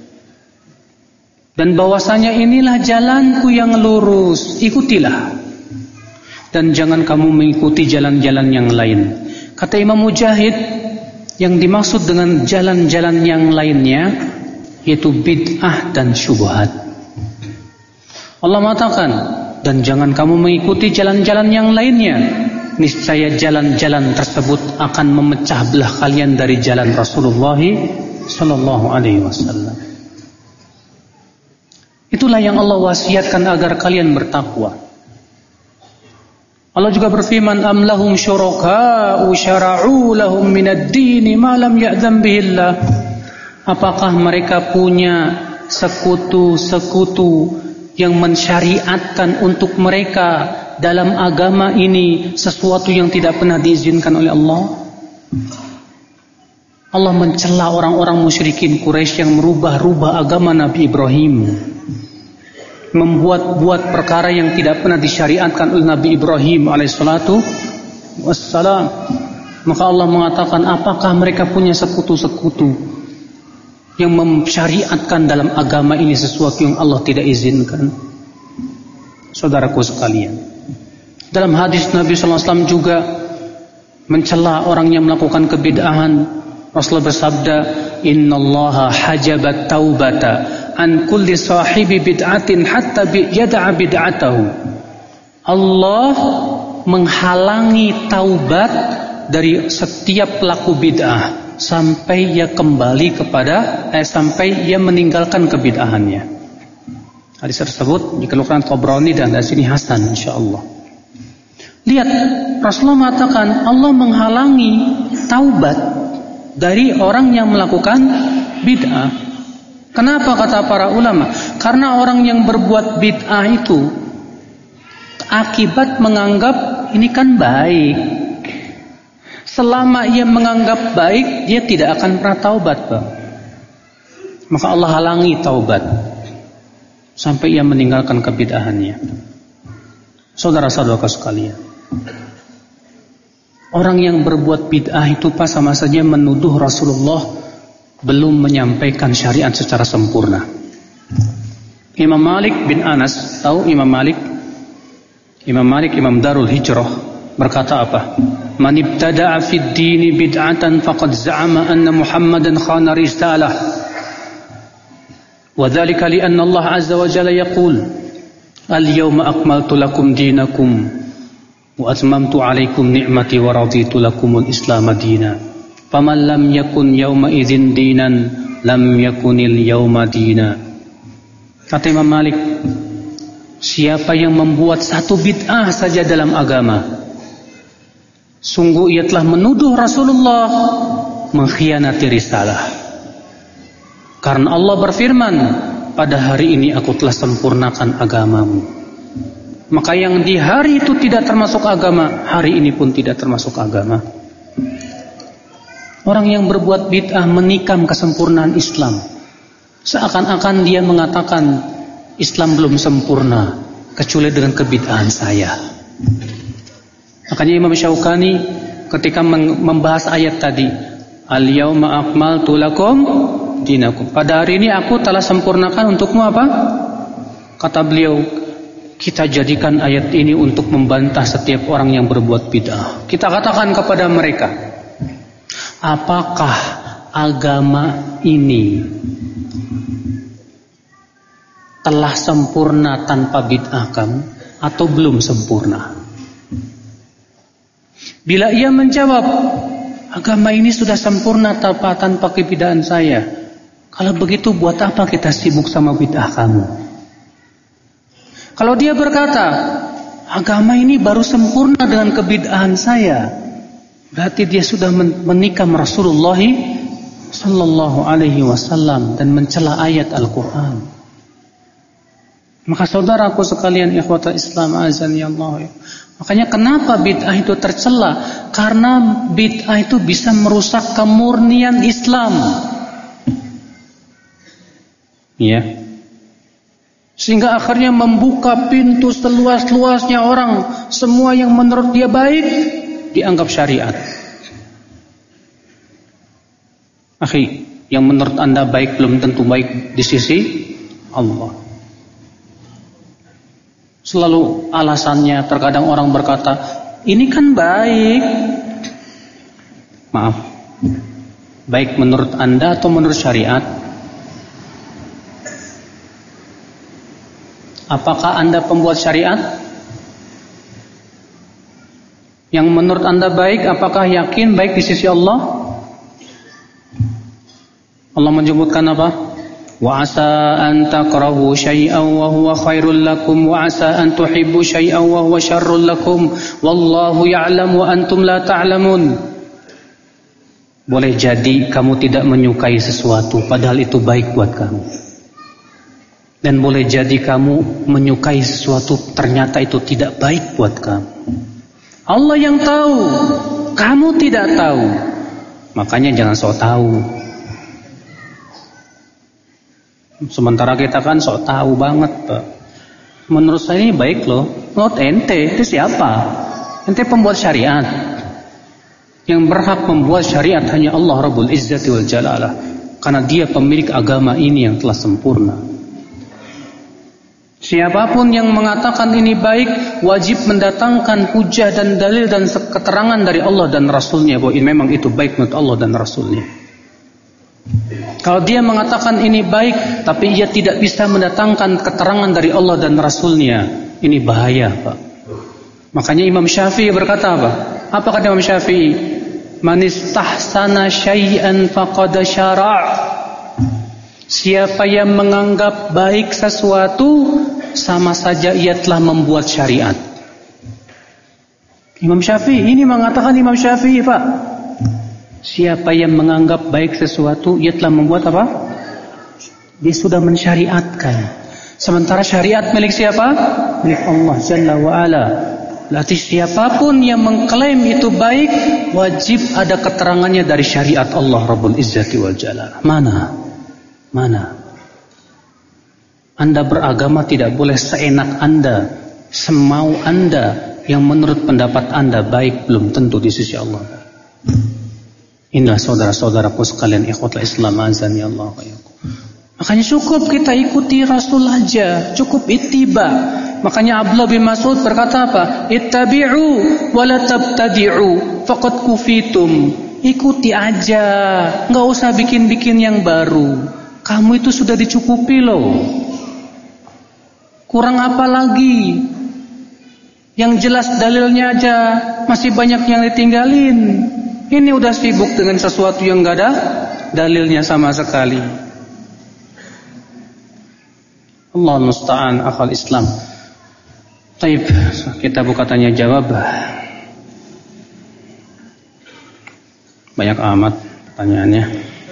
Dan bahwasanya inilah jalanku yang lurus, ikutilah. Dan jangan kamu mengikuti jalan-jalan yang lain. Kata Imam Mujahid, yang dimaksud dengan jalan-jalan yang lainnya yaitu bid'ah dan syubhat. Allah mengatakan, dan jangan kamu mengikuti jalan-jalan yang lainnya. Niscaya jalan-jalan tersebut akan memecah belah kalian dari jalan Rasulullah sallallahu alaihi wasallam. Itulah yang Allah wasiatkan agar kalian bertakwa. Allah juga berfirman, am lahum syuraka'u syara'u lahum minad dini ma lam ya'zam bihillah. Apakah mereka punya sekutu-sekutu yang mensyariatkan untuk mereka dalam agama ini sesuatu yang tidak pernah diizinkan oleh Allah? Allah mencela orang-orang musyrikin Quraisy yang merubah-rubah agama Nabi Ibrahim, membuat-buat perkara yang tidak pernah disyariatkan oleh Nabi Ibrahim alaihissalatu wassalam. Maka Allah mengatakan, apakah mereka punya sekutu-sekutu yang mensyariatkan dalam agama ini sesuatu yang Allah tidak izinkan? Saudaraku sekalian, dalam hadis Nabi SAW juga mencela orang yang melakukan kebid'ahan. Rasulullah bersabda, innallaha hajabat taubata an kulli sahibi bid'atin hatta yada'a bid'atahu. Allah menghalangi taubat dari setiap pelaku bid'ah sampai ia kembali kepada sampai ia meninggalkan kebid'ahannya. Hadis tersebut dikeluarkan Tabrani dan hadis ini hasan insyaallah. Lihat, Rasulullah mengatakan Allah menghalangi taubat dari orang yang melakukan bid'ah. Kenapa kata para ulama? Karena orang yang berbuat bid'ah itu akibat menganggap ini kan baik. Selama ia menganggap baik, dia tidak akan pernah taubat, Bang. Maka Allah halangi taubat sampai ia meninggalkan kebid'ahannya. Saudara-saudara sekalian, orang yang berbuat bid'ah itu sama saja menuduh Rasulullah belum menyampaikan syariat secara sempurna. Imam Malik bin Anas, tahu Imam Malik? Imam Malik, Imam Darul Hijrah, berkata apa? Man ibtada'a fid dini bid'atan faqad za'ama anna Muhammadan khana risalah. Wa dzalika li anna Allah 'azza wa jalla yaqul, al-yawma akmaltu lakum dinakum wa atmamtu 'alaikum ni'mati wa raditu lakumul Islam madina. Faman lam yakun yawma idzin dinan lam yakunil yawma dina. Kata Imam Malik, siapa yang membuat satu bid'ah saja dalam agama, sungguh ia telah menuduh Rasulullah mengkhianati risalah. Karena Allah berfirman, pada hari ini aku telah sempurnakan agamamu. Maka yang di hari itu tidak termasuk agama, hari ini pun tidak termasuk agama. Orang yang berbuat bid'ah menikam kesempurnaan Islam. Seakan-akan dia mengatakan Islam belum sempurna kecuali dengan kebid'ahan saya. Makanya Imam Syaukani ketika membahas ayat tadi, al-yauma akmaltu lakum dinakum, pada hari ini aku telah sempurnakan untukmu apa? Kata beliau, kita jadikan ayat ini untuk membantah setiap orang yang berbuat bid'ah. Kita katakan kepada mereka, apakah agama ini telah sempurna tanpa bid'ah kamu atau belum sempurna? Bila ia menjawab, agama ini sudah sempurna tanpa kebid'ahan saya, kalau begitu buat apa kita sibuk sama bid'ah kamu? Kalau dia berkata, agama ini baru sempurna dengan kebid'ahan saya, berarti dia sudah menikam Rasulullah sallallahu alaihi wasallam dan mencela ayat Al-Quran. Maka saudaraku sekalian, ikhwatal Islam azan ya Allah, makanya kenapa bid'ah itu tercela? Karena bid'ah itu bisa merusak kemurnian Islam. Ya. Sehingga akhirnya membuka pintu seluas-luasnya orang, semua yang menurut dia baik dianggap syariat. Akhi, yang menurut Anda baik belum tentu baik di sisi Allah. Selalu alasannya, terkadang orang berkata, ini kan baik. Maaf, baik menurut Anda atau menurut syariat? Apakah Anda pembuat syariat? Yang menurut Anda baik, apakah yakin baik di sisi Allah? Allah menyebutkan apa? Wa asa an takrahu syai'an wa huwa khairul lakum wa asa an tuhibbu syai'an wa huwa syarrul lakum wallahu ya'lamu wa antum la ta'lamun. Boleh jadi kamu tidak menyukai sesuatu padahal itu baik buat kamu. Dan boleh jadi kamu menyukai sesuatu ternyata itu tidak baik buat kamu. Allah yang tahu, kamu tidak tahu. Makanya jangan sok tahu. Sementara kita kan sok tahu banget, Pak. Menurut saya ini baik loh. Menurut ente, itu siapa? Ente pembuat syariat. Yang berhak membuat syariat hanya Allah Rabbul Izzati wal Jalalah. Karena dia pemilik agama ini yang telah sempurna. Siapapun yang mengatakan ini baik, wajib mendatangkan hujah dan dalil dan keterangan dari Allah dan Rasulnya bahwa ini memang itu baik menurut Allah dan Rasulnya. Kalau dia mengatakan ini baik, tapi ia tidak bisa mendatangkan keterangan dari Allah dan Rasulnya, ini bahaya, Pak. Makanya Imam Syafi'i berkata apa? Apa kata Imam Syafi'i? Man istahsana syai'an faqad syara'. Siapa yang menganggap baik sesuatu, sama saja ia telah membuat syariat. Imam Syafi'i, ini mengatakan Imam Syafi'i, Pak. Siapa yang menganggap baik sesuatu, ia telah membuat apa? Dia sudah mensyariatkan. Sementara syariat milik siapa? Milik Allah Jalla wa'ala. Berarti siapapun yang mengklaim itu baik, wajib ada keterangannya dari syariat Allah Rabbul Izzati wal Jalalah. Mana? Anda beragama tidak boleh seenak Anda, semau Anda, yang menurut pendapat Anda baik belum tentu di sisi Allah. Inilah saudara-saudaraku sekalian, ikhwatul Islam, azani Allah wa iyyakum. Makanya cukup kita ikuti Rasul aja, cukup ittiba. Makanya Abdullah bin Mas'ud berkata apa? Ittabi'u wa la tabtadi'u faqad kufitum. Ikuti aja, enggak usah bikin-bikin yang baru. Kamu itu sudah dicukupi loh. Kurang apa lagi? Yang jelas dalilnya aja masih banyak yang ditinggalin. Ini udah sibuk dengan sesuatu yang gak ada dalilnya sama sekali. Allah musta'an, akhal Islam. Taib, kita buka tanya jawab. Banyak amat pertanyaannya.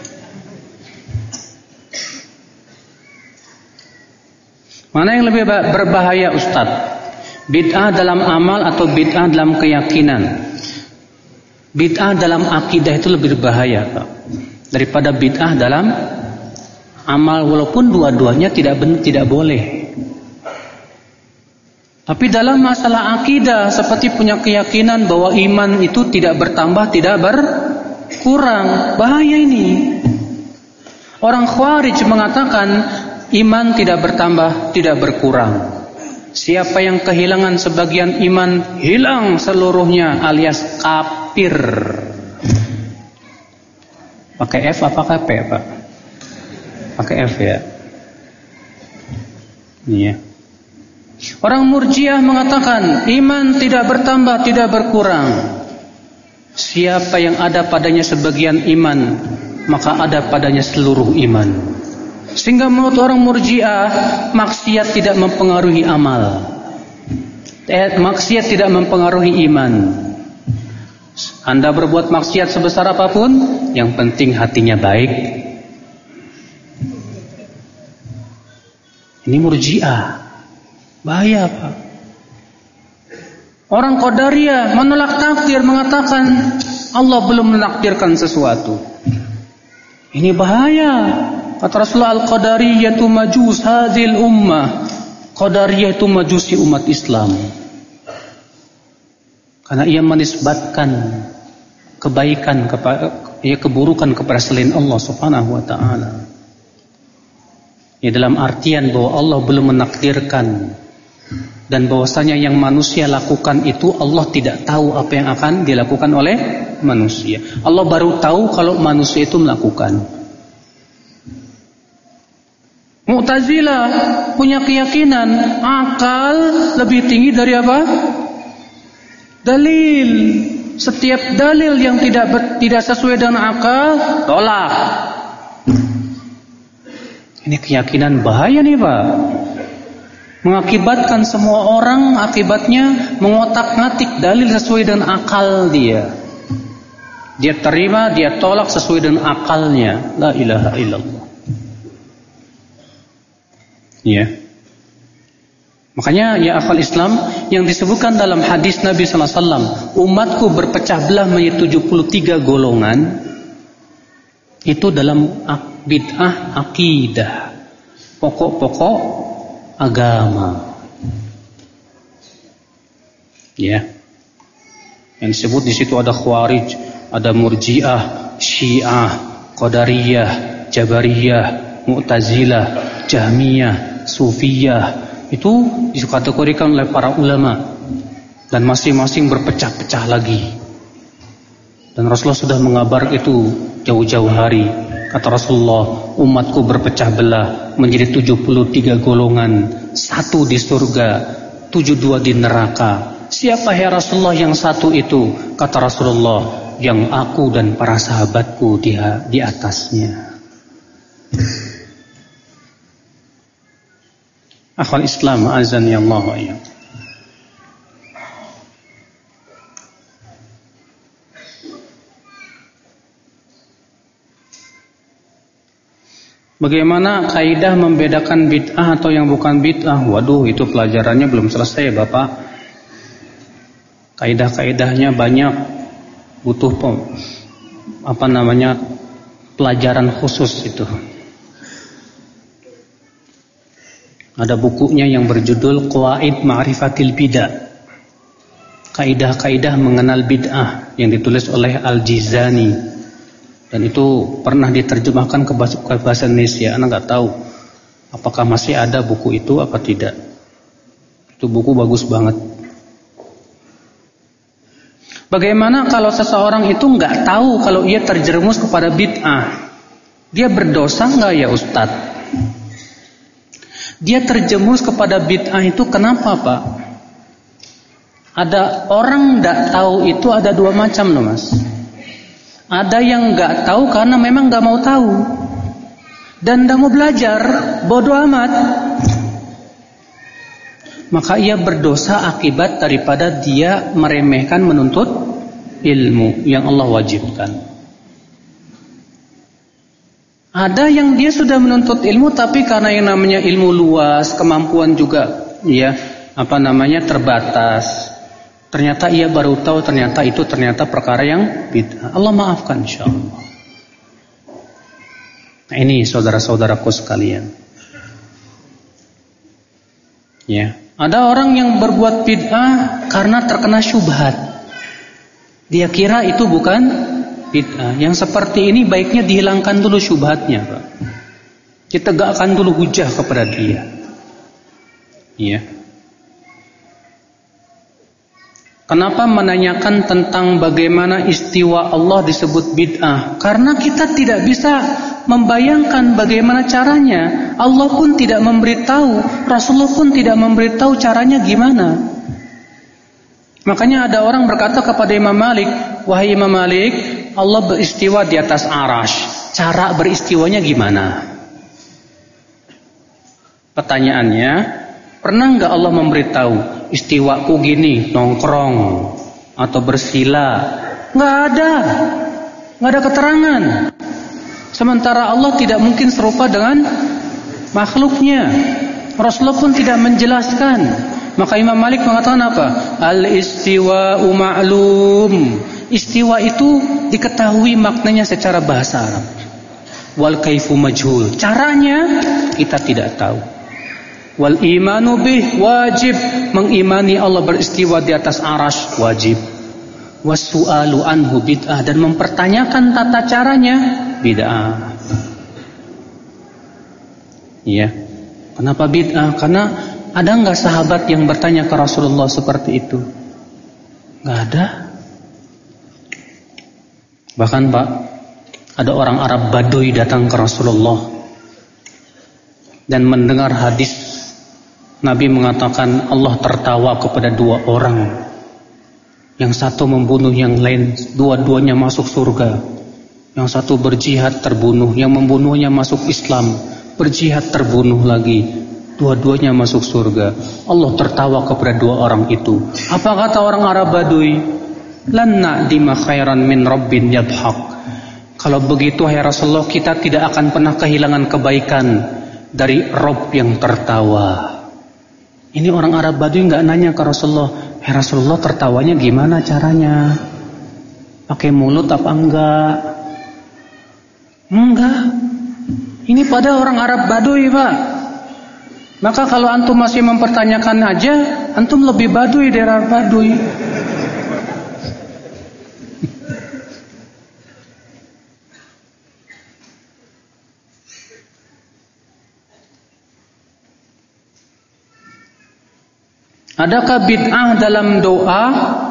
Mana yang lebih berbahaya, Ustadz? Bid'ah dalam amal atau bid'ah dalam keyakinan? Bid'ah dalam akidah itu lebih berbahaya, Pak, daripada bid'ah dalam amal, walaupun dua-duanya tidak boleh. Tapi dalam masalah akidah, seperti punya keyakinan bahwa iman itu tidak bertambah, tidak berkurang, bahaya ini. Orang Khawarij mengatakan iman tidak bertambah, tidak berkurang. Siapa yang kehilangan sebagian iman, hilang seluruhnya, alias kafir. Pakai F apa P, Pak? Pakai F ya. Iya. Orang Murji'ah mengatakan iman tidak bertambah, tidak berkurang. Siapa yang ada padanya sebagian iman, maka ada padanya seluruh iman. Sehingga menurut orang Murji'ah, maksiat tidak mempengaruhi amal. Maksiat tidak mempengaruhi iman. Anda berbuat maksiat sebesar apapun, yang penting hatinya baik. Ini Murji'ah. Bahaya, Pak. Orang Qadariyah menolak takdir, mengatakan Allah belum menakdirkan sesuatu. Ini bahaya. Kata Rasulullah, al-qadariyatu majus hadhil ummah. Qadariyah itu majusi umat Islam. Karena ia menisbatkan kebaikan keburukan kepada selain Allah Subhanahu wa taala. Ya, dalam artian bahwa Allah belum menakdirkan, dan bahwasanya yang manusia lakukan itu Allah tidak tahu apa yang akan dilakukan oleh manusia. Allah baru tahu kalau manusia itu melakukan. Mu'tazilah punya keyakinan akal lebih tinggi dari apa? Dalil. Setiap dalil yang tidak sesuai dengan akal tolak. Ini keyakinan bahaya nih Pak. Mengakibatkan semua orang akibatnya mengotak-ngatik dalil sesuai dengan akal dia. Dia terima, dia tolak sesuai dengan akalnya. La ilaha illallah. Ya. Makanya ya akhwal Islam, yang disebutkan dalam hadis Nabi sallallahu alaihi wasallam, umatku berpecah belah menjadi 73 golongan. Itu dalam bid'ah akidah, pokok-pokok agama. Ya. Yang disebut di situ ada Khawarij, ada Murji'ah, Syiah, Qadariyah, Jabariyah, Mu'tazilah, Jahmiyah, Sufiyah. Itu dikategorikan oleh para ulama, dan masing-masing berpecah-pecah lagi. Dan Rasulullah sudah mengabar itu jauh-jauh hari. Kata Rasulullah, umatku berpecah belah menjadi 73 golongan, 1 di surga, 72 di neraka. Siapa ya Rasulullah yang 1 itu? Kata Rasulullah, yang aku dan para sahabatku di atasnya. Akhwal Islam, azani Allah wa iyyakum. Bagaimana kaidah membedakan bid'ah atau yang bukan bid'ah? Waduh, itu pelajarannya belum selesai Bapak. Kaidah-kaidahnya banyak, butuh pelajaran khusus itu. Ada bukunya yang berjudul Qawaid Ma'rifatil Bid'ah. Kaidah-kaidah mengenal bid'ah yang ditulis oleh Al-Jizani. Dan itu pernah diterjemahkan ke bahasa Indonesia. Anak nggak tahu apakah masih ada buku itu apa tidak. Itu buku bagus banget. Bagaimana kalau seseorang itu nggak tahu kalau ia terjerumus kepada bid'ah? Dia berdosa nggak ya Ustadz? Dia terjerumus kepada bid'ah itu kenapa Pak? Ada orang nggak tahu itu ada 2 macam loh Mas. Ada yang nggak tahu karena memang nggak mau tahu dan nggak mau belajar, bodoh amat. Maka ia berdosa akibat daripada dia meremehkan menuntut ilmu yang Allah wajibkan. Ada yang dia sudah menuntut ilmu tapi karena yang namanya ilmu luas, kemampuan juga terbatas. Ternyata ia baru tahu ternyata perkara yang bid'ah. Allah maafkan insyaallah. Nah, ini saudara-saudaraku sekalian. Ya, ada orang yang berbuat bid'ah karena terkena syubhat. Dia kira itu bukan bid'ah. Yang seperti ini baiknya dihilangkan dulu syubhatnya, Pak. Ditegakkan dulu hujah kepada dia. Ya. Kenapa menanyakan tentang bagaimana istiwa Allah disebut bid'ah? Karena kita tidak bisa membayangkan bagaimana caranya. Allah pun tidak memberitahu, Rasulullah pun tidak memberitahu caranya gimana. Makanya ada orang berkata kepada Imam Malik, "Wahai Imam Malik, Allah beristiwa di atas arash. Cara beristiwanya gimana?" Pertanyaannya, pernah nggak Allah memberitahu istiwaku gini, nongkrong atau bersila? Nggak ada keterangan. Sementara Allah tidak mungkin serupa dengan makhluknya. Rasulullah pun tidak menjelaskan. Maka Imam Malik mengatakan apa? Al-istiwa'u ma'lum. Istiwa itu diketahui maknanya secara bahasa Arab. Wal kaifu majhul. Caranya kita tidak tahu. Wal imanu bih wajib. Mengimani Allah beristiwa di atas arsy wajib. Wassu'alu anhu bid'ah. Dan mempertanyakan tata caranya bid'ah. Iya. Kenapa bid'ah? Karena ada enggak sahabat yang bertanya ke Rasulullah seperti itu? Enggak ada. Bahkan Pak, ada orang Arab Baduy datang ke Rasulullah dan mendengar hadis Nabi mengatakan Allah tertawa kepada dua orang. Yang satu membunuh yang lain, dua-duanya masuk surga. Yang satu berjihad terbunuh, yang membunuhnya masuk Islam, berjihad terbunuh lagi, dua-duanya masuk surga. Allah tertawa kepada dua orang itu. Apa kata orang Arab Baduy? Lan na'dima khairan min rabbin yadhaq. Kalau begitu hai Rasulullah, kita tidak akan pernah kehilangan kebaikan dari Rabb yang tertawa. Ini orang Arab Baduy enggak nanya ke Rasulullah, hai Rasulullah tertawanya gimana caranya? Pakai mulut apa enggak? Enggak. Ini pada orang Arab Baduy, Pak. Maka kalau antum masih mempertanyakan aja, antum lebih Baduy dari Arab Baduy. Adakah bid'ah dalam doa?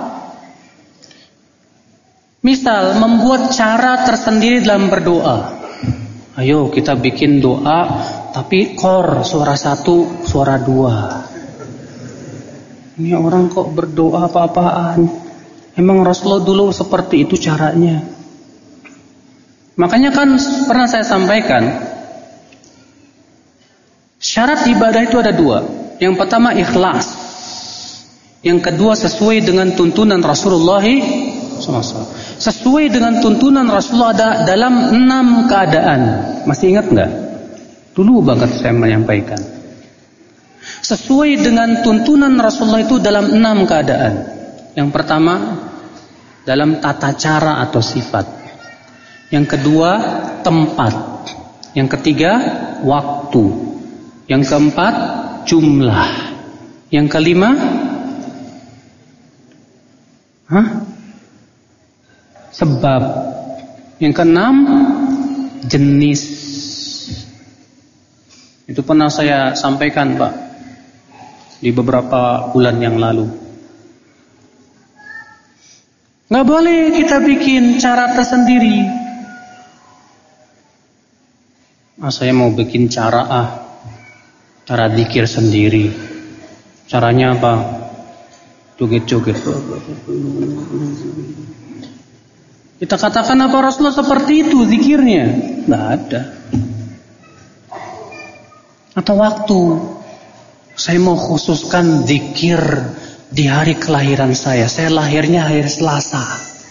Misal membuat cara tersendiri dalam berdoa. Ayo kita bikin doa tapi kor, suara satu, suara dua. Ini orang kok berdoa apa-apaan? Emang Rasulullah dulu seperti itu caranya? Makanya kan pernah saya sampaikan, syarat ibadah itu ada dua. Yang pertama ikhlas. Yang kedua sesuai dengan tuntunan Rasulullah SAW. Sesuai dengan tuntunan Rasulullah ada dalam 6 keadaan. Masih ingat enggak? Dulu banget saya menyampaikan. Sesuai dengan tuntunan Rasulullah itu dalam 6 keadaan. Yang pertama dalam tata cara atau sifat. Yang kedua tempat. Yang ketiga waktu. Yang keempat jumlah. Yang kelima sebab. Yang keenam jenis. Itu pernah saya sampaikan Pak di beberapa bulan yang lalu. Nggak boleh kita bikin cara tersendiri. Saya mau bikin cara zikir sendiri. Caranya apa? Joget-joget. Kita katakan apa Rasulullah seperti itu zikirnya? Nggak ada. Atau waktu, saya mau khususkan zikir di hari kelahiran saya. Saya lahirnya hari Selasa.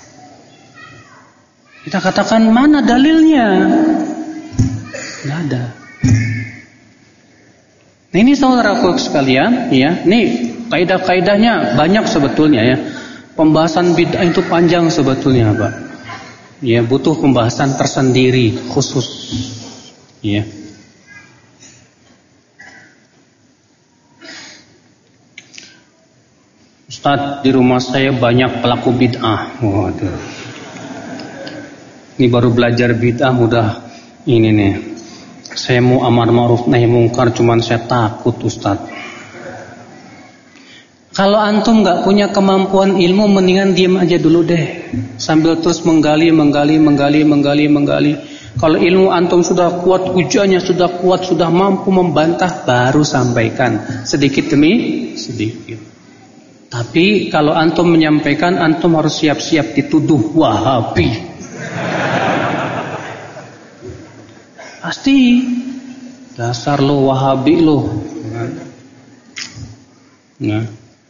Kita katakan mana dalilnya? Nggak ada. Nah ini saudaraku sekalian, ya, nih kaidah-kaidahnya banyak sebetulnya ya. Pembahasan bid'ah itu panjang sebetulnya, Pak. Ya, butuh pembahasan tersendiri khusus. Ya. Ustadz, di rumah saya banyak pelaku bid'ah. Waduh. Ini baru belajar bid'ah udah ini nih. Saya mau amar ma'ruf nahi mungkar cuman saya takut Ustadz. Kalau antum gak punya kemampuan ilmu, mendingan diam aja dulu deh. Sambil terus menggali. Kalau ilmu antum sudah kuat, hujahnya sudah kuat, sudah mampu membantah, baru sampaikan. Sedikit demi sedikit. Tapi kalau antum menyampaikan, antum harus siap-siap dituduh Wahabi. Pasti. Dasar lo Wahabi lo. Nah.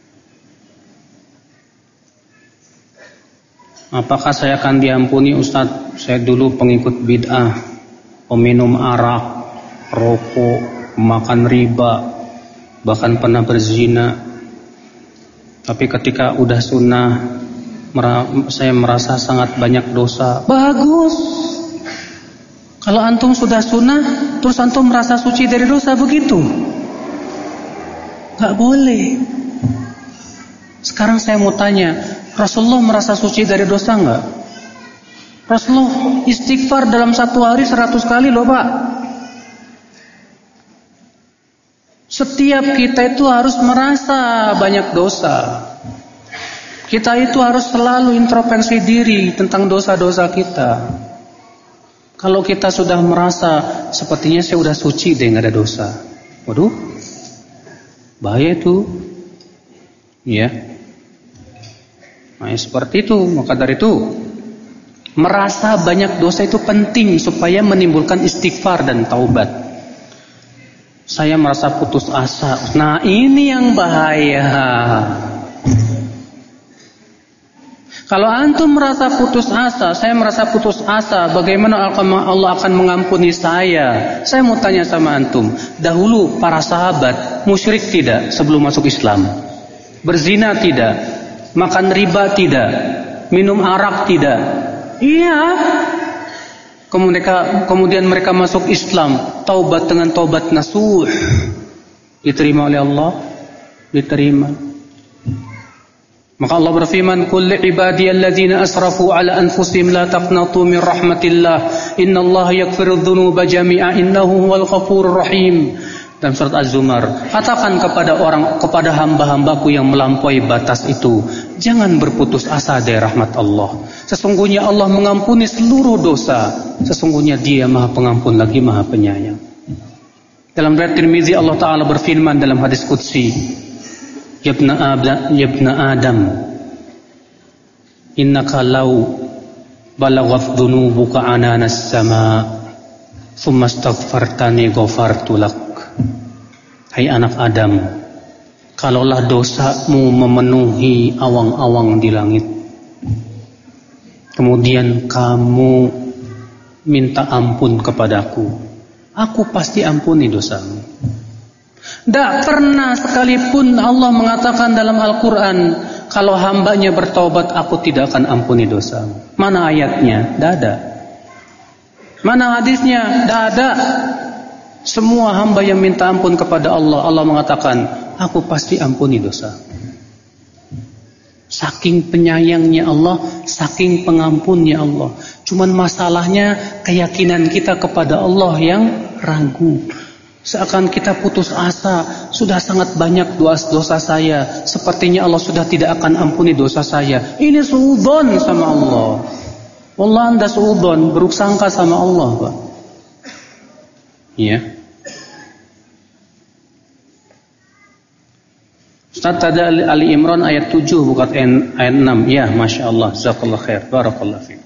Apakah saya akan diampuni Ustadz? Saya dulu pengikut bid'ah, peminum arak, rokok, makan riba, bahkan pernah berzina. Tapi ketika udah sunnah, saya merasa sangat banyak dosa. Bagus. Kalau antum sudah sunnah, terus antum merasa suci dari dosa, begitu? Gak boleh. Sekarang saya mau tanya, Rasulullah merasa suci dari dosa enggak? Rasulullah istighfar dalam satu hari 100 kali loh Pak. Setiap kita itu harus merasa banyak dosa. Kita itu harus selalu introspeksi diri tentang dosa-dosa kita. Kalau kita sudah merasa sepertinya saya sudah suci deh, nggak ada dosa, waduh, bahaya itu, ya. Nah, seperti itu. Maka dari itu merasa banyak dosa itu penting supaya menimbulkan istighfar dan taubat. Saya merasa putus asa. Nah, ini yang bahaya. Kalau antum merasa putus asa, saya merasa putus asa, bagaimana Allah akan mengampuni saya? Saya mau tanya sama antum, dahulu para sahabat musyrik tidak sebelum masuk Islam? Berzina tidak? Makan riba tidak? Minum arak tidak? Iya. Kemudian mereka masuk Islam, taubat dengan taubat nasuh. Diterima oleh Allah? Diterima. Maka Allah berfirman, "Qul li'ibadiyalladzina asrafu 'ala anfusihim la taqnatu min rahmatillah, innallaha yaghfiru dzunuba jami'a innahu huwal ghafurur rahim." Dalam surat Az-Zumar, katakan kepada hamba-hambaku yang melampaui batas itu, jangan berputus asa dari rahmat Allah. Sesungguhnya Allah mengampuni seluruh dosa. Sesungguhnya Dia Maha Pengampun lagi Maha Penyayang. Dalam riwayat Tirmizi Allah Ta'ala berfirman dalam hadis qudsi, Ya ibna Adam, innaka law balaghat dhunubuka ananas sama, thumma astaghfartani ghafartu lak. Hai anak Adam, kalaulah dosamu memenuhi awang-awang di langit, kemudian kamu minta ampun kepadaku, aku pasti ampuni dosamu. Tidak pernah sekalipun Allah mengatakan dalam Al-Quran, kalau hambanya bertaubat, aku tidak akan ampuni dosa. Mana ayatnya? Tidak ada. Mana hadisnya? Tidak ada. Semua hamba yang minta ampun kepada Allah, Allah mengatakan, aku pasti ampuni dosa. Saking penyayangnya Allah, saking pengampunnya Allah. Cuman masalahnya keyakinan kita kepada Allah yang ragu. Seakan kita putus asa, sudah sangat banyak dosa saya, sepertinya Allah sudah tidak akan ampuni dosa saya. Ini suudzon sama Allah. Wallah, Anda suudzon, buruk sangka sama Allah, Pak. Ya. Ustaz, ada Ali Imran ayat 7 bukan ayat 6. Ya, Masya Allah, jazakallah khair, barakallah fiik.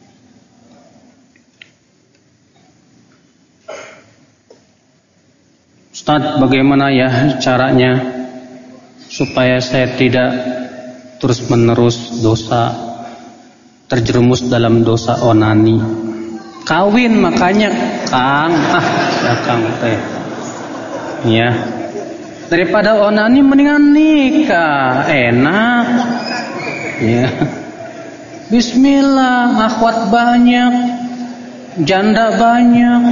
Ustaz, bagaimana ya caranya supaya saya tidak terus-menerus dosa, terjerumus dalam dosa onani? Kawin makanya, Kang. Ya Kang teh. Ya. Daripada onani mendingan nikah, enak. Ya. Bismillah, akhwat banyak, janda banyak.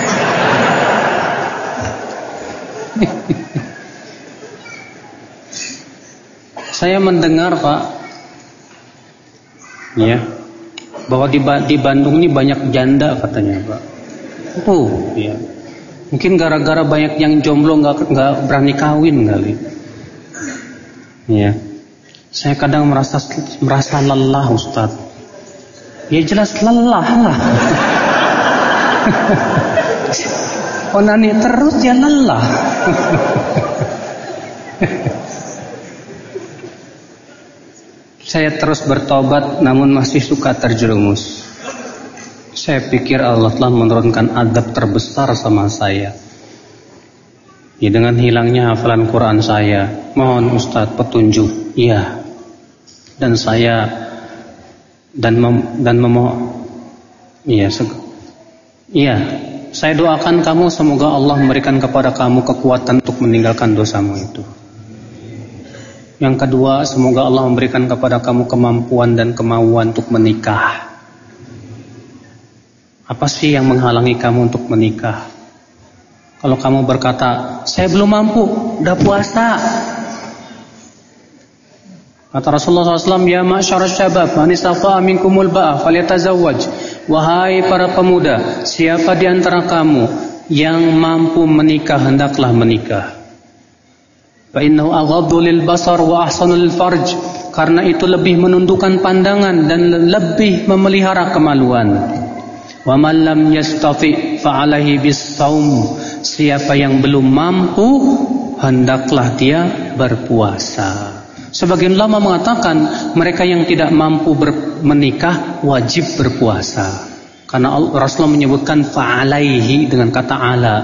Saya mendengar Pak, ya, bahwa di Bandung ini banyak janda katanya Pak. Ya, mungkin gara-gara banyak yang jomblo nggak berani kawin kali. Ya, saya kadang merasa lelah Ustaz. Ya jelas lelah lah. Onani terus ya lelah. Saya terus bertobat namun masih suka terjerumus. Saya pikir Allah telah menurunkan azab terbesar sama saya. Ya, dengan hilangnya hafalan Quran saya. Mohon Ustaz petunjuk. Iya. Dan saya Iya. Saya doakan kamu semoga Allah memberikan kepada kamu kekuatan untuk meninggalkan dosamu itu. Yang kedua, semoga Allah memberikan kepada kamu kemampuan dan kemauan untuk menikah. Apa sih yang menghalangi kamu untuk menikah? Kalau kamu berkata, saya belum mampu, udah puasa. Kata Rasulullah SAW, ya ma'syarul syabab, man istata'a minkumul ba'ah falyatazawwaj. Wahai para pemuda, siapa di antara kamu yang mampu menikah, hendaklah menikah. Fa innahu aghaddu lil basar wa ahsanu lil farj. Karena itu lebih menundukkan pandangan dan lebih memelihara kemaluan. Wa man lam yastati' fa 'alaihi bis-shaum. Siapa yang belum mampu, hendaklah dia berpuasa. Sebagian ulama mengatakan mereka yang tidak mampu menikah wajib berpuasa. Karena Rasulullah menyebutkan fa'alaihi dengan kata ala.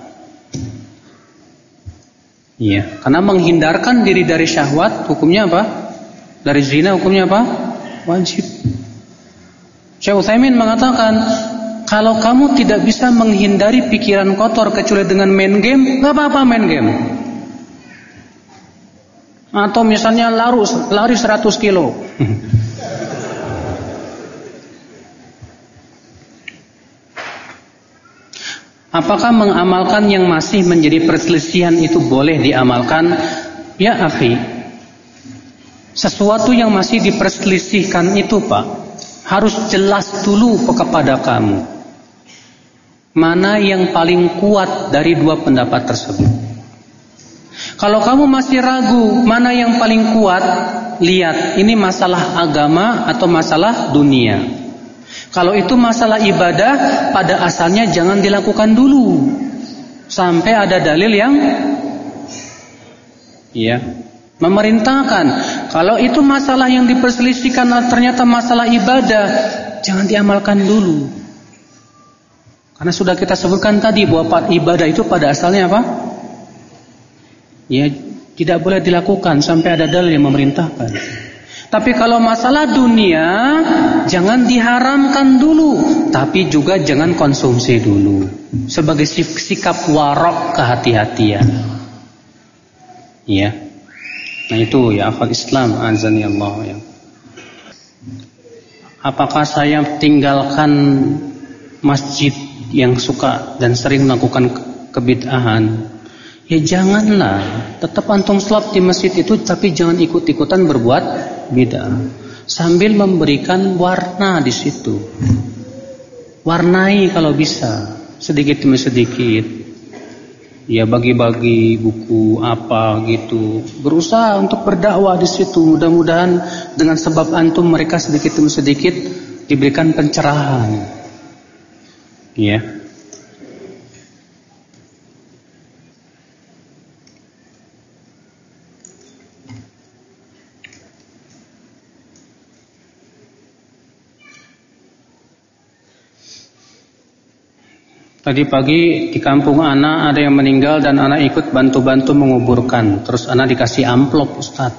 Iya, karena menghindarkan diri dari syahwat hukumnya apa? Dari zina hukumnya apa? Wajib. Syekh Utsaimin mengatakan kalau kamu tidak bisa menghindari pikiran kotor kecuali dengan main game, nggak apa-apa main game. Atau misalnya lari 100 kilo. Apakah mengamalkan yang masih menjadi perselisihan itu boleh diamalkan? Ya akhi, sesuatu yang masih diperselisihkan itu Pak, harus jelas dulu kepada kamu. Mana yang paling kuat dari dua pendapat tersebut. Kalau kamu masih ragu mana yang paling kuat, lihat ini masalah agama atau masalah dunia. Kalau itu masalah ibadah, pada asalnya jangan dilakukan dulu sampai ada dalil yang memerintahkan. Kalau itu masalah yang diperselisihkan ternyata masalah ibadah, jangan diamalkan dulu. Karena sudah kita sebutkan tadi bahwa ibadah itu pada asalnya apa? Ya, tidak boleh dilakukan sampai ada dalil yang memerintahkan. Tapi kalau masalah dunia, jangan diharamkan dulu, tapi juga jangan konsumsi dulu. Sebagai sikap warok, kehati-hatian. Ya. Nah itu ya akhwat Islam, azani Allah ya. Apakah saya tinggalkan masjid yang suka dan sering melakukan kebid'ahan? Ya janganlah. Tetap antum salat di masjid itu, tapi jangan ikut-ikutan berbuat bid'ah. Sambil memberikan warna di situ. Warnai kalau bisa, sedikit demi sedikit. Ya bagi-bagi buku apa gitu. Berusaha untuk berdakwah di situ. Mudah-mudahan dengan sebab antum mereka sedikit demi sedikit diberikan pencerahan. Ya. Tadi pagi di kampung anak ada yang meninggal dan anak ikut bantu-bantu menguburkan. Terus anak dikasih amplop, Ustadz.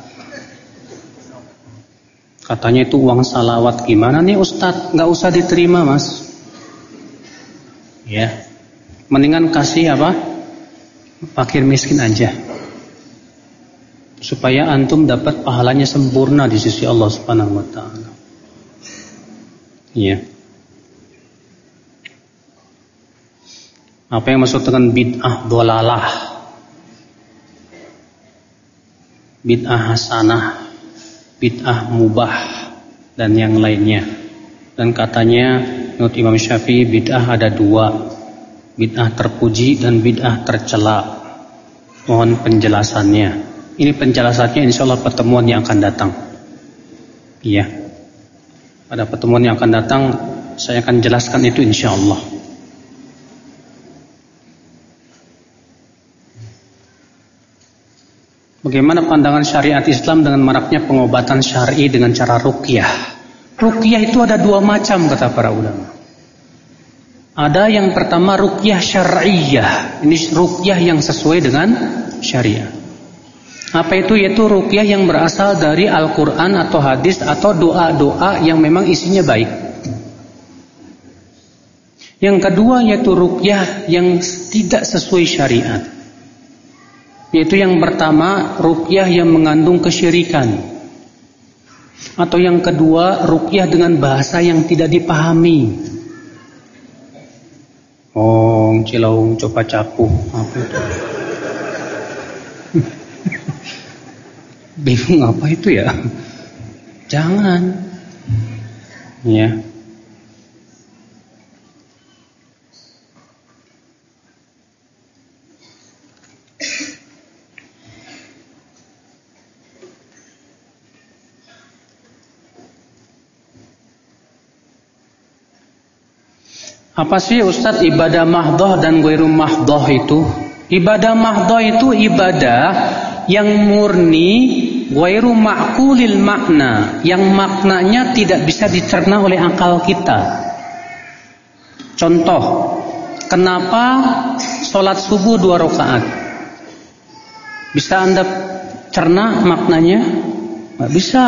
Katanya itu uang salawat. Gimana nih Ustadz? Nggak usah diterima Mas. Ya, mendingan kasih apa? Fakir miskin aja, supaya antum dapat pahalanya sempurna di sisi Allah Subhanahu Wa Taala. Ya. Apa yang maksud dengan bid'ah dhalalah? Bid'ah hasanah, bid'ah mubah dan yang lainnya. Dan katanya menurut Imam Syafi'i bid'ah ada dua, bid'ah terpuji dan bid'ah tercela. Mohon penjelasannya. Ini penjelasannya insya Allah pertemuan yang akan datang. Iya. Pada pertemuan yang akan datang saya akan jelaskan itu insya Allah. Bagaimana pandangan syariat Islam dengan maraknya pengobatan syar'i dengan cara ruqyah? Ruqyah itu ada dua macam kata para ulama. Ada yang pertama ruqyah syar'iyah. Ini ruqyah yang sesuai dengan syariat. Apa itu? Yaitu ruqyah yang berasal dari Al-Quran atau hadis atau doa-doa yang memang isinya baik. Yang kedua yaitu ruqyah yang tidak sesuai syariat. Yaitu yang pertama ruqyah yang mengandung kesyirikan. Atau yang kedua ruqyah dengan bahasa yang tidak dipahami. Cilaung coba cakup apa itu? Bingung apa itu ya? Jangan. Ya. Apa sih Ustadz ibadah mahdoh dan ghairu mahdoh itu? Ibadah mahdoh itu ibadah yang murni ghairu ma'kulil makna, yang maknanya tidak bisa dicerna oleh akal kita. Contoh, kenapa sholat subuh 2 rakaat? Bisa Anda cerna maknanya? Nggak bisa.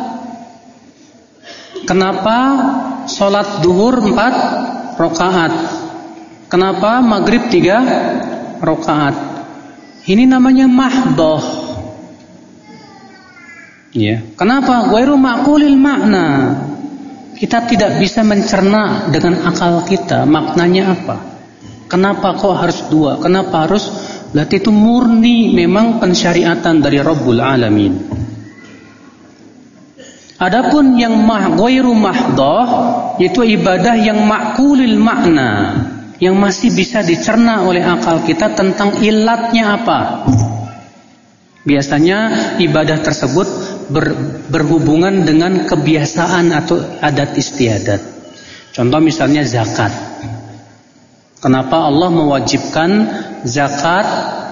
Kenapa sholat duhur 4 rakaat? Kenapa maghrib 3 rakaat? Ini namanya mahdoh. Ya. Kenapa? Ghairu ma'kulil makna. Kita tidak bisa mencerna dengan akal kita maknanya apa. Kenapa kok harus 2? Kenapa harus? Berarti itu murni memang pensyariatan dari Rabbul Alamin. Adapun yang ghairu mahdoh itu ibadah yang ma'kulil makna, yang masih bisa dicerna oleh akal kita tentang ilatnya apa. Biasanya ibadah tersebut berhubungan dengan kebiasaan atau adat istiadat. Contoh misalnya zakat. Kenapa Allah mewajibkan zakat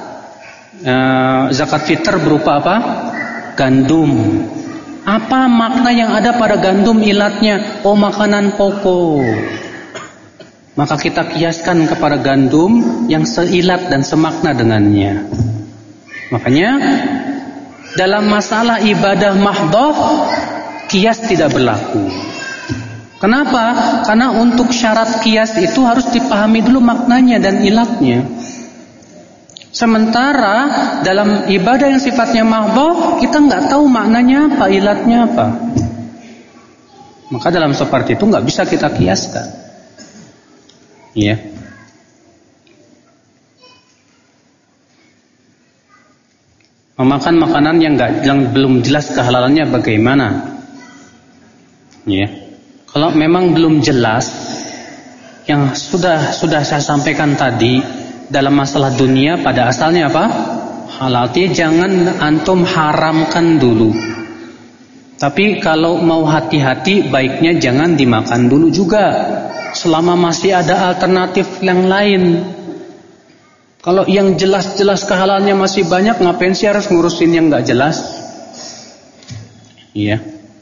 fitr berupa apa? Gandum. Apa makna yang ada pada gandum ilatnya? Makanan pokok. Maka kita kiaskan kepada gandum yang seilat dan semakna dengannya. Makanya dalam masalah ibadah mahdoh kias tidak berlaku. Kenapa? Karena untuk syarat kias itu harus dipahami dulu maknanya dan ilatnya. Sementara dalam ibadah yang sifatnya mahdoh kita nggak tahu maknanya apa, ilatnya apa. Maka dalam seperti itu nggak bisa kita kiaskan. Iya. Memakan makanan yang belum jelas kehalalannya bagaimana? Iya. Kalau memang belum jelas, yang sudah saya sampaikan tadi dalam masalah dunia pada asalnya apa? Halal. Jangan antum haramkan dulu. Tapi kalau mau hati-hati, baiknya jangan dimakan dulu juga. Selama masih ada alternatif yang lain. Kalau yang jelas-jelas kehalalnya masih banyak, ngapain sih harus ngurusin yang nggak jelas? Iya.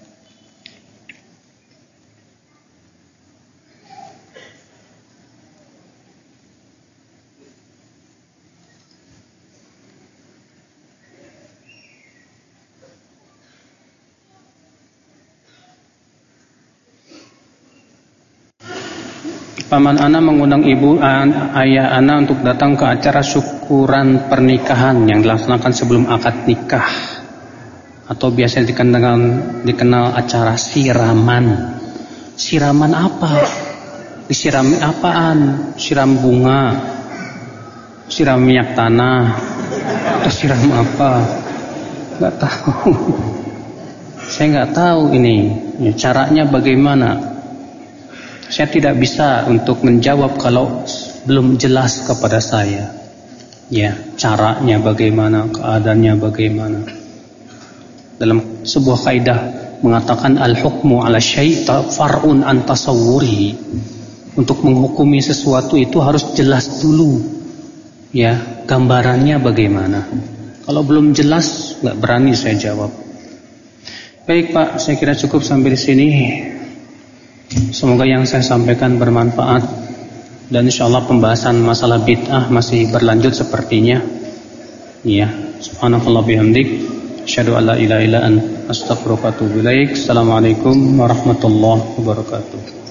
Paman ana mengundang ibu ayah ana untuk datang ke acara syukuran pernikahan yang dilaksanakan sebelum akad nikah, atau biasa dikenal acara siraman. Siraman apa? Disirami apaan? Siram bunga, siram minyak tanah, atau siram apa? Nggak tahu. Saya nggak tahu ini caranya bagaimana. Saya tidak bisa untuk menjawab kalau belum jelas kepada saya. Ya, caranya bagaimana, keadaannya bagaimana. Dalam sebuah kaidah mengatakan al-hukmu 'ala syai' far'un an tasawwuri. Untuk menghukumi sesuatu itu harus jelas dulu. Ya, gambarannya bagaimana. Kalau belum jelas, nggak berani saya jawab. Baik Pak, saya kira cukup sampai di sini. Semoga yang saya sampaikan bermanfaat, dan insyaallah pembahasan masalah bid'ah masih berlanjut sepertinya. Iya, subhanallahi bihamdik, asyhadu an la ilaha illa anta, astaghfiruka wa atubu ilaik. Assalamualaikum warahmatullahi wabarakatuh.